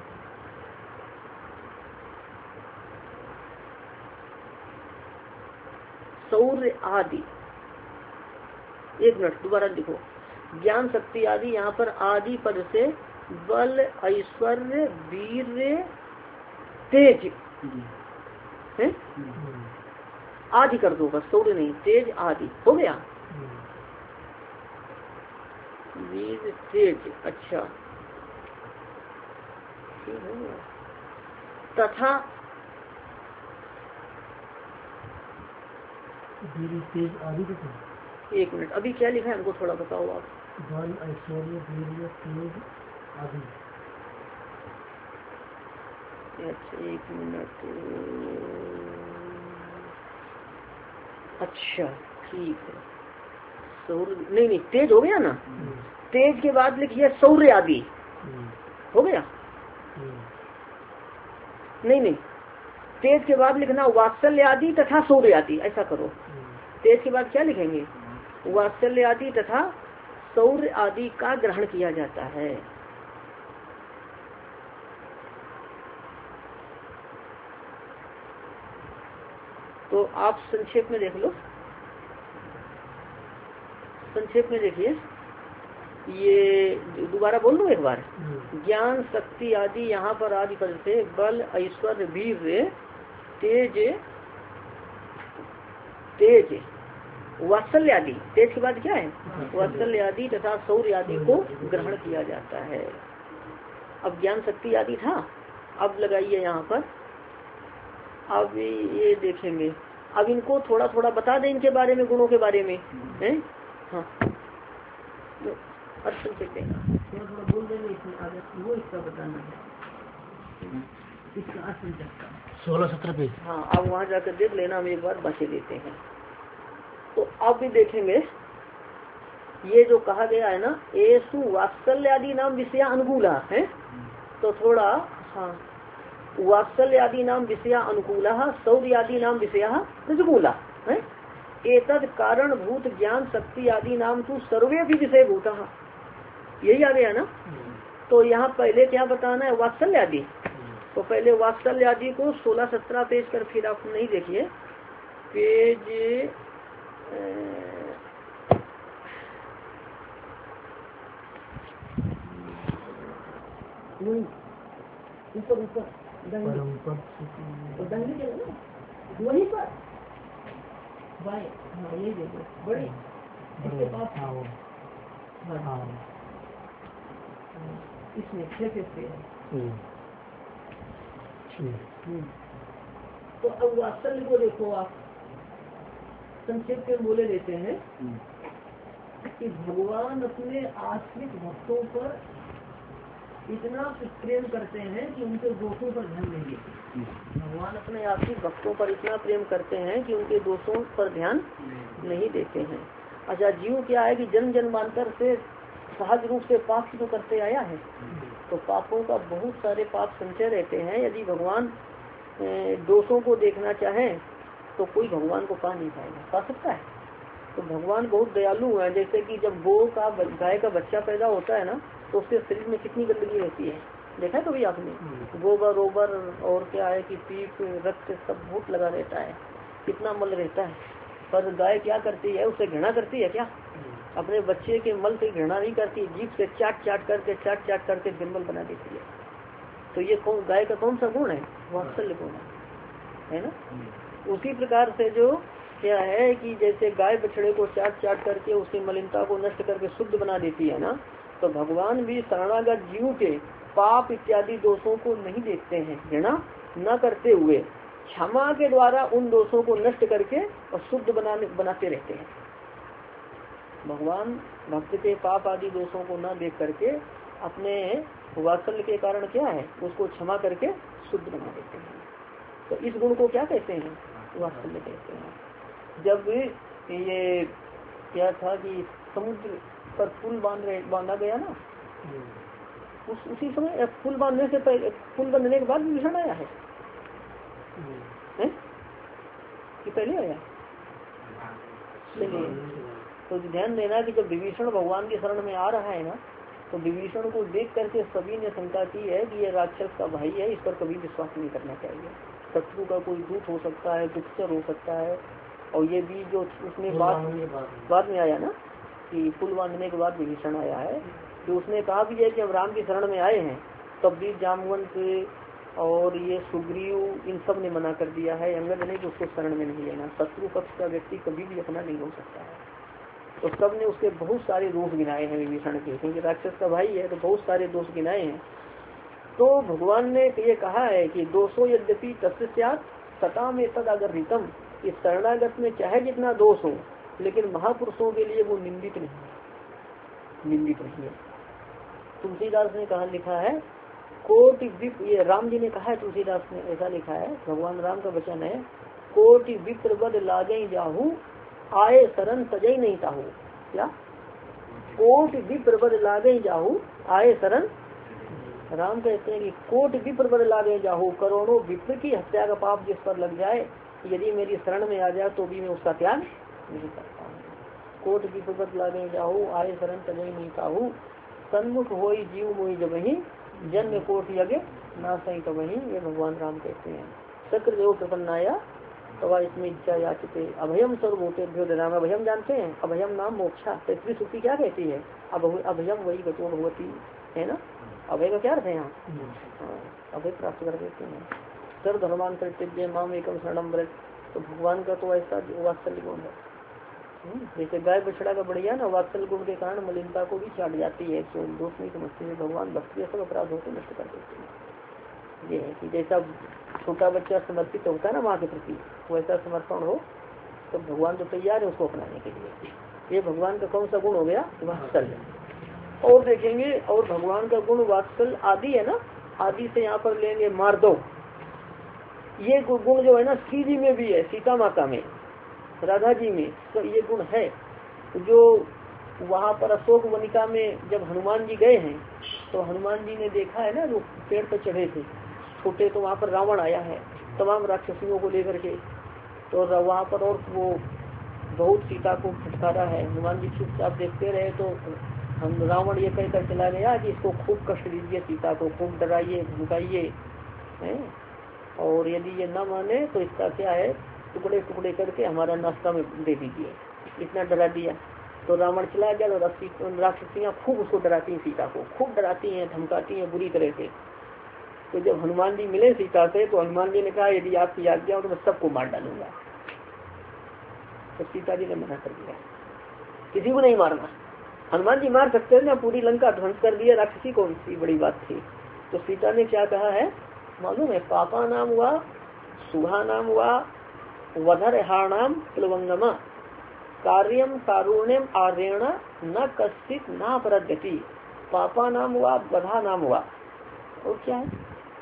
शौर्य आदि। एक मिनट दोबारा लिखो, ज्ञान शक्ति आदि यहाँ पर आदि पद से बल, ऐश्वर्य, वीर, तेज है, आदि कर दो बस, शौर्य नहीं, तेज आदि हो गया। वीर तेज, अच्छा तथा तेज आदि। एक मिनट, अभी क्या लिखा है हमको थोड़ा बताओ आप। बल, ऐश्वर्य, वीर्य, तेज आदि। अच्छा एक मिनट, अच्छा ठीक है। शौर्य नहीं, तेज हो गया ना, तेज के बाद लिखिए शौर्य आदि, हो गया। नहीं, तेज के बाद लिखना वात्सल्य आदि तथा शौर्य आदि, ऐसा करो। तेज के बाद क्या लिखेंगे, वात्सल्य आदि तथा शौर्य आदि का ग्रहण किया जाता है। तो आप संक्षेप में देख लो, संक्षेप में देखिए, ये दोबारा बोल दो एक बार। ज्ञान शक्ति आदि यहाँ पर आदि पद से बल, ऐश्वर्य, वीर, तेज, वात्सल्य आदि, तेज के बाद क्या है, वात्सल्य आदि तथा शौर्य आदि को ग्रहण किया जाता है। अब ज्ञान शक्ति आदि था, अब लगाइए यहाँ पर। अब ये देखेंगे, अब इनको थोड़ा थोड़ा बता दें इनके बारे में, गुणों के बारे में है। हाँ थोड़ा थोड़ा बोल देंगे, इसमें आगे वो इसका बताना है। इसका असंख्य का 16-17 पेज। हाँ, अब वहाँ जाकर देख लेना, हम एक बार बचे लेते हैं। तो अब भी देखेंगे ये जो कहा गया है ना, एसु वात्सल्य आदि नाम विषया अनुकूला है, तो थोड़ा हाँ, वात्सल्य आदि नाम विषया अनुकूला, शौर्य आदि नाम विषया प्रतिकूला है। एतद कारण भूत ज्ञान शक्ति आदि नाम तो सर्वे भी विषय भूता, यही आ गया ना। तो यहाँ पहले क्या बताना है, वात्सल्य आदि। तो पहले वात्सल्य आदि को 16-17 पेज कर, फिर आप नहीं देखिए पेज ऊपर ऊपर वहीं पर बाएं, हाँ ये देखो बड़ी इसके पास, हाँ इसमें 6 पे है। तो अब वात्सल्य को देखो आप, संक्षेप के बोले लेते हैं कि भगवान अपने आश्रित भक्तों पर इतना प्रेम करते हैं कि उनके दोषों पर ध्यान नहीं देते। भगवान अपने आश्रित भक्तों पर इतना प्रेम करते हैं कि उनके दोषों पर ध्यान नहीं देते हैं। अच्छा, जीव क्या है कि जन्म जन्मांतर से सहज रूप से पाप जो करते आया है, तो पापों का बहुत सारे पाप संचय रहते हैं। यदि भगवान दोषों को देखना चाहें तो कोई भगवान को पा नहीं पाएगा, पा सकता है। तो भगवान बहुत दयालु है। जैसे कि जब गाय का बच्चा पैदा होता है ना, तो उसके शरीर में कितनी गंदगी रहती है, देखा है कभी आपने? गोबर ओबर और क्या है कि पीप रक्त सब बहुत लगा रहता है, कितना मल रहता है। पर गाय क्या करती है, उसे घृणा करती है क्या? अपने बच्चे के मल से घृणा नहीं करती, जीभ से चाट चाट करके निर्मल बना देती है। तो ये गाय का कौन सा गुण है? वात्सल्य गुण है ना। उसी प्रकार से जो क्या है कि जैसे गाय बछड़े को चाट चाट करके उसकी मलिनता को नष्ट करके शुद्ध बना देती है ना, तो भगवान भी शरणागत जीव के पाप इत्यादि दोषों को नहीं देखते हैं, घृणा न करते हुए क्षमा के द्वारा उन दोषों को नष्ट करके और शुद्ध बनाते रहते हैं। भगवान भक्त के पाप आदि दोषों को न देख करके अपने वात्सल्य के कारण क्या है, उसको क्षमा करके शुद्ध बना देते हैं। तो इस गुण को क्या कहते हैं? वात्सल्य कहते हैं। जब ये क्या था कि समुद्र पर पुल बांधा गया ना, उसी समय पुल बांधने से पहले, पुल बनने के बाद विभीषण आया है, कि पहले आया? चलिए, तो ध्यान देना कि जब विभीषण भगवान की शरण में आ रहा है ना, तो विभीषण को देख करके सभी ने शंका की है कि ये राक्षस का भाई है, इस पर कभी विश्वास नहीं करना चाहिए। शत्रु का कोई दूत हो सकता है, गुप्तचर हो सकता है। और ये भी जो उसने बाद में आया ना, कि पुल बांधने के बाद विभीषण आया है, तो उसने कहा भी है कि हम राम की शरण में आए हैं, तब भी जामवंत और ये सुग्रीव इन सब ने मना कर दिया है, अंगद ने, कि उसको शरण में नहीं लेना। शत्रु पक्ष का व्यक्ति कभी भी अपना नहीं हो सकता है। तो सब ने उसके बहुत सारे दोष गिनाए हैं विभीषण के, क्योंकि राक्षस का भाई है, तो बहुत सारे दोष गिनाए हैं। तो भगवान ने ये कहा है कि दोषो यद्यपि तस्यात् सता में तद अगर रितम, इस शरणागत में चाहे जितना दोष हो, लेकिन महापुरुषों के लिए वो निंदित नहीं है। तुलसीदास ने कहा, लिखा है कोटि विप्र, ये राम जी ने कहा है, तुलसीदास ने ऐसा लिखा है, भगवान राम का वचन है, कोटि विप्र बद लागे जाहू आए शरण सजई नहीं ताहू। क्या? कोटि विप्र बद लागे जाहू आए शरण। राम कहते हैं कि कोटि विप्र बद लागे जाहू, करोड़ों विप्र की हत्या का पाप जिस पर लग जाए, यदि मेरी शरण में आ जाए तो भी मैं उसका त्याग नहीं करता हूँ। कोटि विप्र बद लागे जाहू आए शरण सजई नहीं ताहू, सन्मुख होई जीव मोई जब ही जन्म कोट यज्ञ ना सही तो वही। ये भगवान राम कहते हैं। चक्र देव प्रपन्नाया तवा इसमें इच्छा याचते अभयम सर्वभूतेभ्यो ददामि। अभयम जानते हैं, अभयम नाम मोक्षा। तैतृय सूक्ति क्या कहती है? अभयम वही गतो भगवती, है ना। अभय का क्या अर्थ है यहाँ? अभय प्राप्त कर देते हैं। सर्वधर्मान परित्यज्य माम एकम शरणम व्रत। तो भगवान का तो ऐसा वात्सल्य गुण है। जैसे गाय बछड़ा का बढ़िया ना, वात्सल्य गुण के कारण मलिनता को भी चाट जाती है, तो दोष नहीं समझते हैं। भगवान भक्ति के सब अपराध होते नष्ट कर देते हैं। ये है कि जैसा छोटा बच्चा समर्पित होता है ना माँ के प्रति, वैसा समर्पण हो तो भगवान तो तैयार है उसको अपनाने के लिए। ये भगवान का कौन सा गुण हो गया? वात्सल्य। और देखेंगे, और भगवान का गुण वात्सल्य आदि है ना, आदि से यहाँ पर लेंगे मार्दव। ये गुण जो है ना श्री जी में भी है, सीता माता में, राधा जी में तो ये गुण है। जो वहाँ पर अशोक वनिका में जब हनुमान जी गए हैं तो हनुमान जी ने देखा है ना, जो पेड़ पर चढ़े थे छोटे, तो वहाँ पर रावण आया है तमाम राक्षसियों को लेकर के, तो वहाँ पर और वो बहुत सीता को फटकारा है। हनुमान जी चुपचाप देखते रहे, तो हम रावण ये कहकर चला गया कि इसको खूब कष्ट दीजिए, सीता को खूब डराइए धमकाइए, और यदि ये न माने तो इसका क्या है, टुकड़े टुकड़े करके हमारा नाश्ता में दे दीजिए। इतना डरा दिया तो रावण चला गया, और राक्षसियाँ खूब उसको डराती हैं, सीता को खूब डराती हैं, धमकाती हैं बुरी तरह से। तो जब हनुमान जी मिले सीता से तो हनुमान जी ने कहा यदि आपकी आज्ञा हो तो मैं सबको मार डालूंगा। तो सीता जी ने मना कर दिया, किसी को नहीं मारना। हनुमान जी मार सकते ना, पूरी लंका ध्वंस कर दिया, राक्षसी कौन सी बड़ी बात थी। तो सीता ने क्या कहा है मालूम है, पापा नाम हुआ, शुभा नाम हुआ, वधर हाणाम प्लवंगमा, कार्यम कारुण्यम आर्यण न कश्चित न अपराध्यति। पापा नाम हुआ, वधा नाम हुआ, और क्या है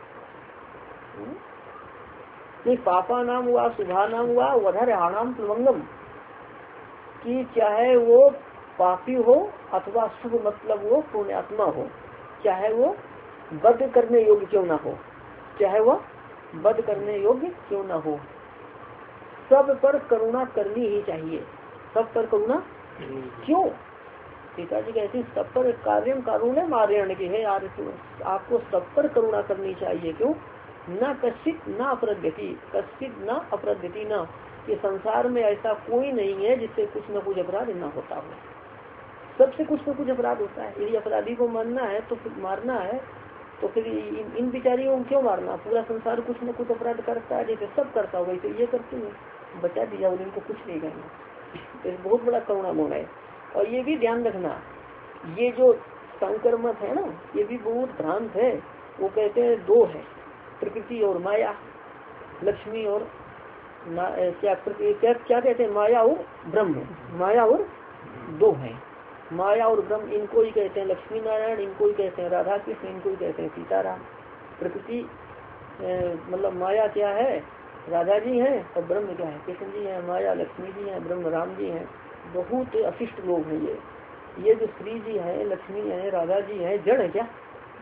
नहीं, पापा नाम हुआ, शुभा नाम हुआ, वधर हाणाम प्लवंगम, कि चाहे वो पापी हो अथवा शुभ मतलब वो पुण्यात्मा हो, चाहे वो वध करने योग्य क्यों ना हो, चाहे वह वध करने योग्य क्यों ना हो, सब पर करुणा करनी ही चाहिए। सब पर करुणा क्यों, सीता जी कहती है सब पर कार्यम कारुण्य मार्यण की है, आपको सब पर करुणा करनी चाहिए। क्यों, न कश्चित न अपराध्यति, कश्चित न अपराध्यति, न ये संसार में ऐसा कोई नहीं है जिससे कुछ न कुछ अपराध न होता हो, सबसे कुछ न कुछ अपराध होता है। यदि अपराधी को मारना है तो फिर मारना है, तो फिर इन बिचारियों को क्यों मारना, पूरा संसार कुछ न कुछ अपराध करता है, जैसे सब करता हो वैसे ये करते हैं, बचा दिया उनको कुछ नहीं करना। तो बहुत बड़ा करुणा गुण है। और ये भी ध्यान रखना, ये जो शंकर मत है ना, ये भी बहुत भ्रांत है। वो कहते हैं दो है, प्रकृति और माया, लक्ष्मी और क्या कहते हैं, माया और ब्रह्म, माया और दो है, माया और ब्रह्म, इनको ही कहते हैं लक्ष्मी नारायण, इनको ही कहते हैं राधा कृष्ण, इनको ही कहते हैं सीताराम। प्रकृति मतलब माया क्या है, राधा जी हैं, और ब्रह्म क्या है, कृष्ण जी हैं। माया लक्ष्मी जी हैं, ब्रह्म राम जी हैं। बहुत अशिष्ट लोग हैं ये जो श्री जी है, लक्ष्मी है, राधा जी है, जड़ है क्या,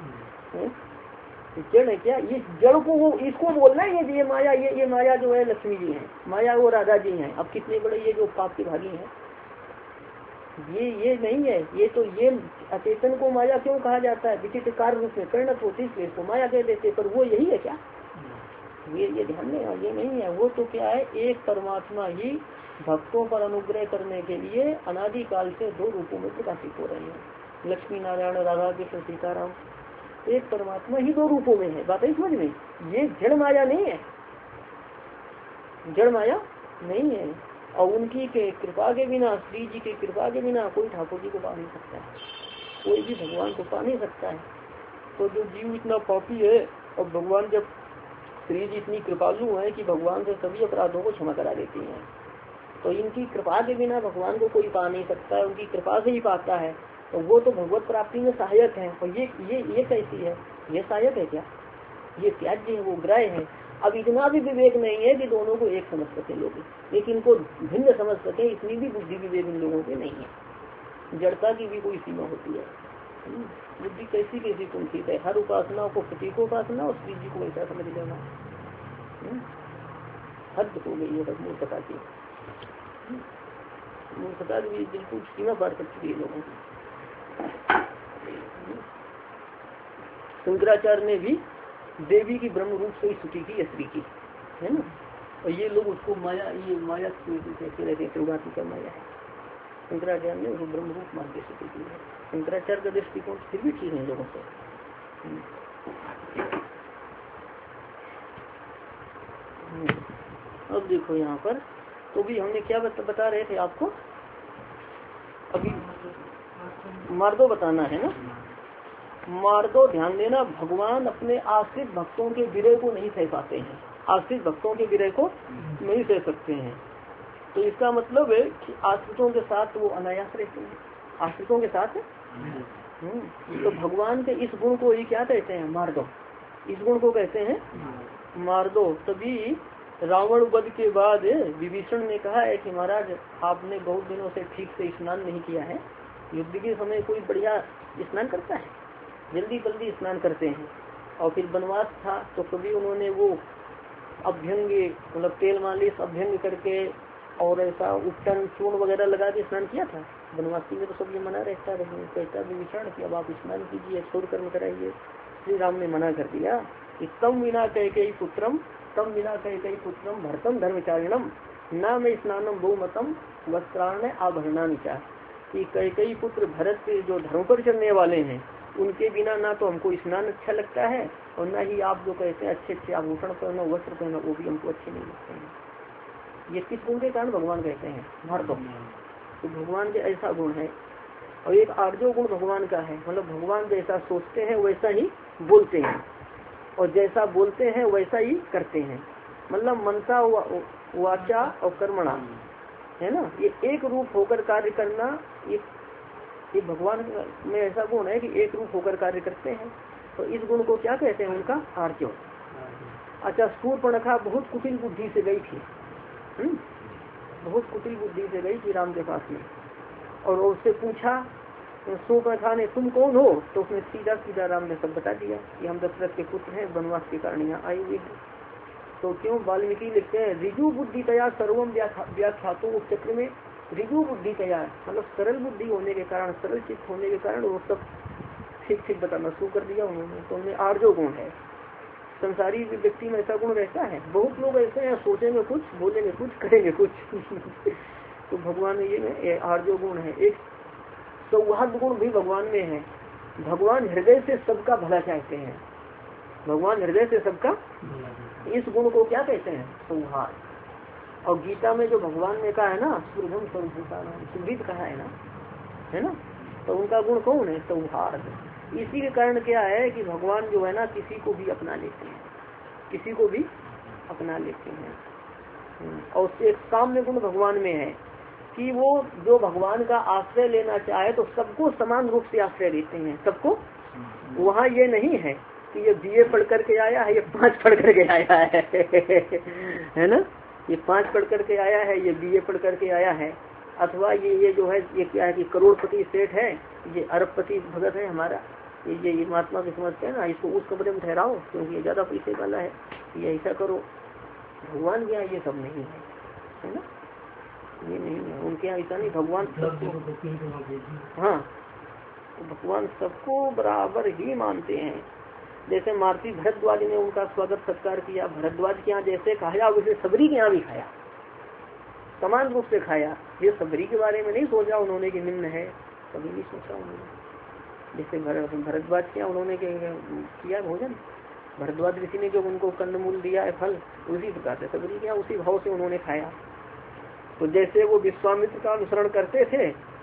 जड़ है क्या, ये जड़ को वो इसको बोलना है ये माया, ये माया जो है लक्ष्मी जी है, माया वो राधा जी हैं। अब कितने बड़े ये जो पाप के भागी हैं, ये नहीं है, ये तो ये अचेतन को माया क्यों कहा जाता है, विचित्र कार्य रूप में परिणत होती है इसको माया कह देते, पर वो यही है क्या, ये ध्यान देना, ये नहीं है। वो तो क्या है, एक परमात्मा ही भक्तों पर अनुग्रह करने के लिए अनादि काल से दो रूपों में प्रकाशित हो रहे हैं, लक्ष्मी नारायण राधा कृष्ण सीताराम, एक परमात्मा ही दो रूपों में है। बात है समझ में, ये जड़ माया नहीं है, जड़ माया नहीं है। और उनकी के कृपा के बिना, श्री जी की कृपा के बिना कोई ठाकुर जी को पा नहीं सकता है, कोई भी भगवान को पा नहीं सकता है। तो जो जीव इतना पापी है, और भगवान जब श्री जी इतनी कृपालु है कि भगवान से सभी अपराधों को क्षमा करा देती हैं, तो इनकी कृपा के बिना भगवान को कोई पा नहीं सकता है, उनकी कृपा से ही पाता है। तो वो तो भगवत प्राप्ति में सहायक है। और ये कैसी है, ये सहायक है क्या, ये त्याज्य है, वो ग्राह्य है। अब इतना भी विवेक नहीं है कि दोनों को एक समझ सके लोग, लेकिन इनको भिन्न समझ सके, इतनी भी बुद्धि विवेक इन लोगों के नहीं है। जड़ता की भी कोई सीमा होती है, बुद्धि कैसी कैसी कुंठित है। हर उपासना को प्रतीकोपासना और श्री जी को ऐसा समझ लेना हद हो गई है मूर्खता की, मूर्खता भी बिल्कुल सीमा पार कर चुकी है लोगों की। शंकराचार्य ने भी देवी की ब्रह्म रूप से ही स्तुति की, स्त्री की, है ना। और ये लोग उसको माया, ये माया कहते रहते हैं, त्रिगुणात्मिक का माया है। शंकराचार्य ने उसको ब्रह्म रूप मान के स्तुति की है। शंकराचार्य का दृष्टिकोण फिर भी ठीक है लोगों से। अब देखो यहाँ पर तो भी हमने क्या बता रहे थे आपको, अभी मार्दो बताना है ना। मार्दो ध्यान देना, भगवान अपने आश्रित भक्तों के विरह को नहीं सह पाते हैं, आश्रित भक्तों के विरह को नहीं सह सकते हैं। तो इसका मतलब है कि आश्रितों के साथ वो अनायास रहते हैं, आश्रितों के साथ। तो भगवान के इस गुण को ही क्या कहते हैं, मार्दो, इस गुण को कहते हैं मार दो। तभी रावण वध के बाद विभीषण ने कहा है कि महाराज आपने बहुत दिनों से ठीक से स्नान नहीं किया है। युद्ध के समय कोई बढ़िया स्नान करता है, जल्दी जल्दी स्नान करते हैं। और फिर वनवास था तो कभी उन्होंने वो अभ्यंग मतलब तेल मालिश अभ्यंग करके और ऐसा उपटन चूर्ण वगैरह लगा के स्नान किया था। वनवासी में तो सब ये मना रहता है, कहता विभीषण कि अब आप स्नान कीजिए, छोड़ कर्म कराइए। श्री राम ने मना कर दिया कि तम विना कैकेयी पुत्रम भरतम धर्मचारिणम न में स्नानम बहुमतम वस्त्राण आभरणानि च। कि कैकेयी पुत्र भरत के जो धर्म पर चलने वाले हैं उनके बिना ना तो हमको स्नान अच्छा लगता है और न ही आप जो कहते हैं अच्छे अच्छे आभूषण पहनो वस्त्र पहनो वो भी हमको अच्छे नहीं लगते हैं। ये किस गुण के कारण भगवान कहते हैं भार्गव, तो भगवान के ऐसा गुण है। और एक आर्जो गुण भगवान का है, मतलब भगवान जैसा सोचते हैं वैसा ही बोलते हैं और जैसा बोलते हैं वैसा ही करते हैं। मतलब मनसा वाचा और कर्मणा है ना, ये एक रूप होकर कार्य करना, ये भगवान में ऐसा गुण है कि एक रूप होकर कार्य करते हैं। तो इस गुण को क्या कहते हैं, उनका आर्जो। अच्छा, शूर्पणखा बहुत कुटिल बुद्धि से गई थी, बहुत कुटिल बुद्धि से गई थी राम के पास में और उससे पूछा शूर्पणखा ने तुम कौन हो, तो उसने सीधा सीधा राम ने सब बता दिया कि हम दशरथ के पुत्र हैं, वनवास के कारण यहाँ आए हुए हैं। तो क्यों वाल्मीकि लिखते हैं ऋजु बुद्धि तया सर्वम व्याख्यातो उस चक्र में ऋजु बुद्धि तया मतलब सरल बुद्धि होने के कारण, सरल चित्त होने के कारण वो सब ठीक ठीक बताना शुरू कर दिया उन्होंने। तो उन्हें आर्जो गुण है। संसारी व्यक्ति में ऐसा गुण रहता है, बहुत लोग ऐसे हैं सोचेंगे कुछ, बोलेंगे कुछ, करेंगे कुछ तो भगवान में ये आर्जो गुण है। एक सौहार्द गुण भी भगवान में है। भगवान हृदय से सबका भला चाहते हैं, भगवान हृदय से सबका, इस गुण को क्या कहते हैं, सौहार्द। और गीता में जो भगवान ने कहा है ना सुरभम सुरभित कहा है ना, तो उनका गुण कौन है, सौहार्द। इसी के कारण क्या है कि भगवान जो है ना किसी को भी अपना लेते हैं, किसी को भी अपना लेते हैं। और एक साम्य गुण भगवान में है कि वो जो भगवान का आश्रय लेना चाहे तो सबको समान रूप से आश्रय देते हैं, सबको। वहाँ ये नहीं है कि ये बीए पढ़ करके आया है, ये 5 पढ़ करके आया है ना, ये 5 पढ़ करके आया है, ये बीए पढ़ करके आया है, अथवा ये जो है ये क्या है कि करोड़पति सेठ है, ये अरबपति भगत है हमारा, ये महात्मा की समझते हैं ना, इसको उस कमरे में ठहराओ क्योंकि ये ज्यादा पैसे वाला है, ये ऐसा करो। भगवान के यहाँ ये सब नहीं है ना, ये नहीं है उनके यहाँ ऐसा नहीं। भगवान हाँ, भगवान सबको बराबर ही मानते हैं। जैसे मारुति भरद्वाज ने उनका स्वागत सत्कार किया, भरद्वाज के यहाँ जैसे खाया वैसे सबरी के यहाँ भी खाया, समान रूप से खाया। ये सबरी के बारे में नहीं सोचा उन्होंने कि निम्न है, कभी नहीं सोचा उन्होंने। जैसे भरद्वाज के यहाँ उन्होंने किया भोजन, भरद्वाज ऋषि ने जो उनको कंदमूल दिया है फल, उसी प्रकार से सबरी के यहाँ उसी भाव से उन्होंने खाया। तो जैसे वो विश्वामित्र का अनुसरण करते थे,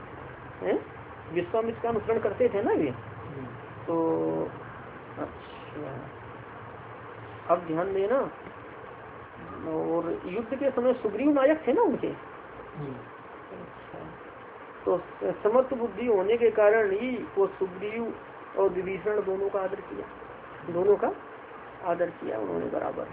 विश्वामित्र का अनुसरण करते थे ना ये, तो अच्छा अब ध्यान देना। और युद्ध के समय सुग्रीव नायक थे ना उनके, अच्छा तो समर्थ बुद्धि होने के कारण ही वो सुग्रीव और विभीषण दोनों का आदर किया, दोनों का आदर किया उन्होंने बराबर।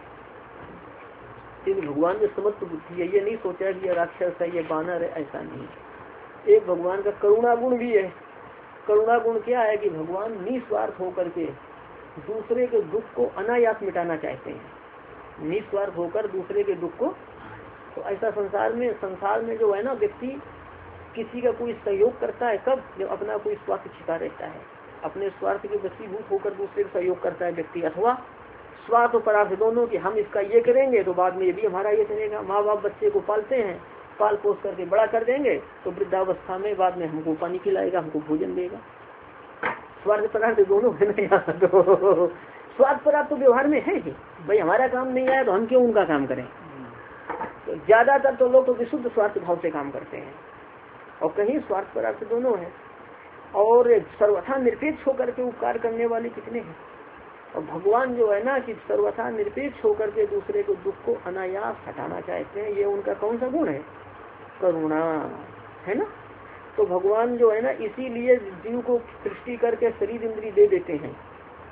क्योंकि भगवान में समर्थ बुद्धि है, ये नहीं सोचा कि ये राक्षस है, ये बानर है, ऐसा नहीं। एक भगवान का करुणा गुण भी है। करुणा गुण क्या है कि भगवान निस्वार्थ होकर के दूसरे के दुख को अनायास मिटाना चाहते हैं, निस्वार्थ होकर दूसरे के दुख को। तो ऐसा संसार में जो है ना व्यक्ति किसी का कोई सहयोग करता है, कब, जब अपना कोई स्वार्थ छिपा रहता है, अपने स्वार्थ के वशीभूत होकर दूसरे का सहयोग करता है व्यक्ति, अथवा स्वार्थ और परार्थ दोनों की, हम इसका ये करेंगे तो बाद में ये भी हमारा ये करेगा। माँ बाप बच्चे को पालते हैं, पाल पोस करके बड़ा कर देंगे तो वृद्धावस्था में बाद में हमको पानी खिलाएगा, हमको भोजन देगा। स्वार्थ परार्थ दोनों है ना यहाँ। तो स्वार्थ परार्थ तो व्यवहार में है ही, भाई हमारा काम नहीं आया तो हम क्यों उनका काम करें। तो ज्यादातर तो लोग तो विशुद्ध स्वार्थ भाव से काम करते हैं, और कहीं स्वार्थ परार्थ दोनों है। और सर्वथा निरपेक्ष होकर के उपकार करने वाले कितने हैं। और भगवान जो है ना कि सर्वथा निरपेक्ष होकर के दूसरे को दुख को अनायास हटाना चाहते हैं, ये उनका कौन सा गुण है, करुणा है ना। तो भगवान जो है ना इसीलिए जीव को सृष्टि करके शरीर इंद्री दे देते हैं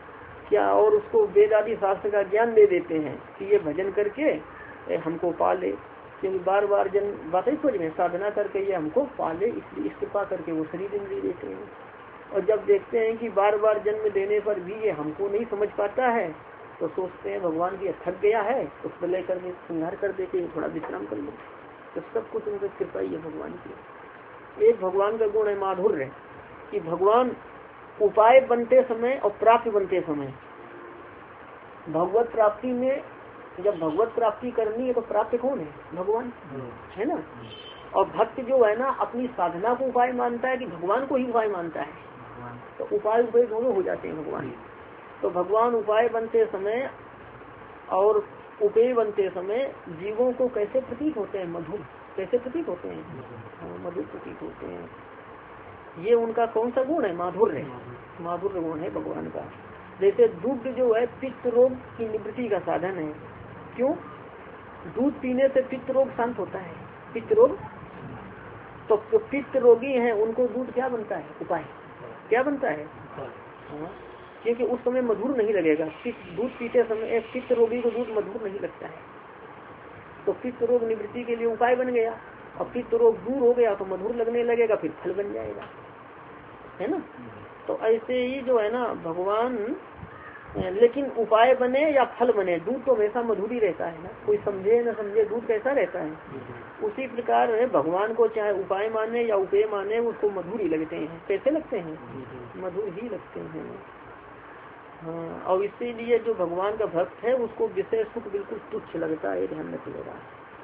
क्या, और उसको वेद आदि शास्त्र का ज्ञान दे देते हैं कि ये भजन करके हमको पाले, क्योंकि बार बार जन्म बात ही समझ में, साधना करके ये हमको पाले, इसलिए इस कृपा करके वो शरीर इंद्रिय देते हैं। और जब देखते हैं कि बार बार जन्म देने पर भी ये हमको नहीं समझ पाता है, तो सोचते हैं भगवान की थक गया है, उसको लेकर के संहार कर देते थोड़ा विश्राम कर लो। तो सब कुछ उनकी कृपा ही है भगवान की। एक भगवान का गुण है माधुर्य, कि भगवान उपाय बनते समय और प्राप्ति बनते समय, भगवत प्राप्ति में जब भगवत प्राप्ति करनी है तो प्राप्त कौन है? भगवान है ना। और भक्त जो है ना अपनी साधना को उपाय मानता है कि भगवान को ही उपाय मानता है, तो उपाय उपाय दोनों हो जाते हैं भगवान। तो भगवान उपाय बनते समय और उपेय बनते समय जीवों को कैसे प्रतीत होते हैं? मधुर। कैसे प्रतीत होते हैं? मधुर प्रतीत होते हैं। ये उनका कौन सा गुण है? माधुर्य। माधुर्य गुण है भगवान का। जैसे दूध जो है पित्त रोग की निवृत्ति का साधन है। क्यों? दूध पीने से पित्त रोग शांत होता है। पित्त रोग, तो पित्त रोगी हैं उनको दूध क्या बनता है? उपाय क्या बनता है? क्योंकि उस समय मधुर नहीं लगेगा। दूध पीते समय एक पित्त रोगी को दूध मधुर नहीं लगता है, तो पित्त रोग निवृत्ति के लिए उपाय बन गया। और पित्त रोग दूर हो गया तो मधुर लगने लगेगा, फिर फल बन जाएगा, है ना। तो ऐसे ही जो है ना भगवान, लेकिन उपाय बने या फल बने, दूध तो हमेशा मधुर ही रहता है ना, कोई समझे न समझे दूध कैसा रहता है। उसी प्रकार भगवान को चाहे उपाय माने या उपेय माने, उसको मधुर ही लगते हैं। कैसे लगते हैं? मधुर ही लगते हैं। हाँ, और इसीलिए जो भगवान का भक्त है उसको विषय सुख बिल्कुल तुच्छ लगता है, ध्यान रखिएगा।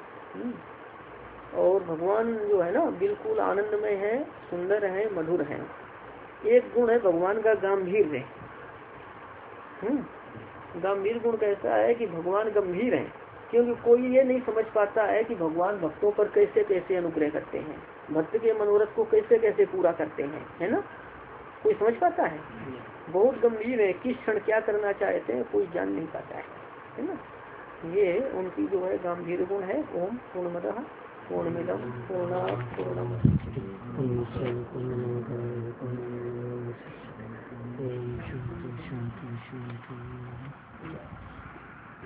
और भगवान जो है ना बिल्कुल आनंदमय है, सुंदर है, मधुर है। एक गुण है भगवान का गंभीर। गंभीर गुण कैसा है कि भगवान गंभीर है, क्योंकि कोई ये नहीं समझ पाता है कि भगवान भक्तों पर कैसे कैसे अनुग्रह करते हैं, भक्त के मनोरथ को कैसे कैसे पूरा करते हैं, है ना। कोई समझ पाता है? बहुत गंभीर है, किस क्षण क्या करना चाहते हैं कोई जान नहीं पाता है ना। ये उनकी जो है गंभीर गुण है। ओम पूर्णमदः पूर्णमिदं पूर्णात् पूर्णमुदच्यते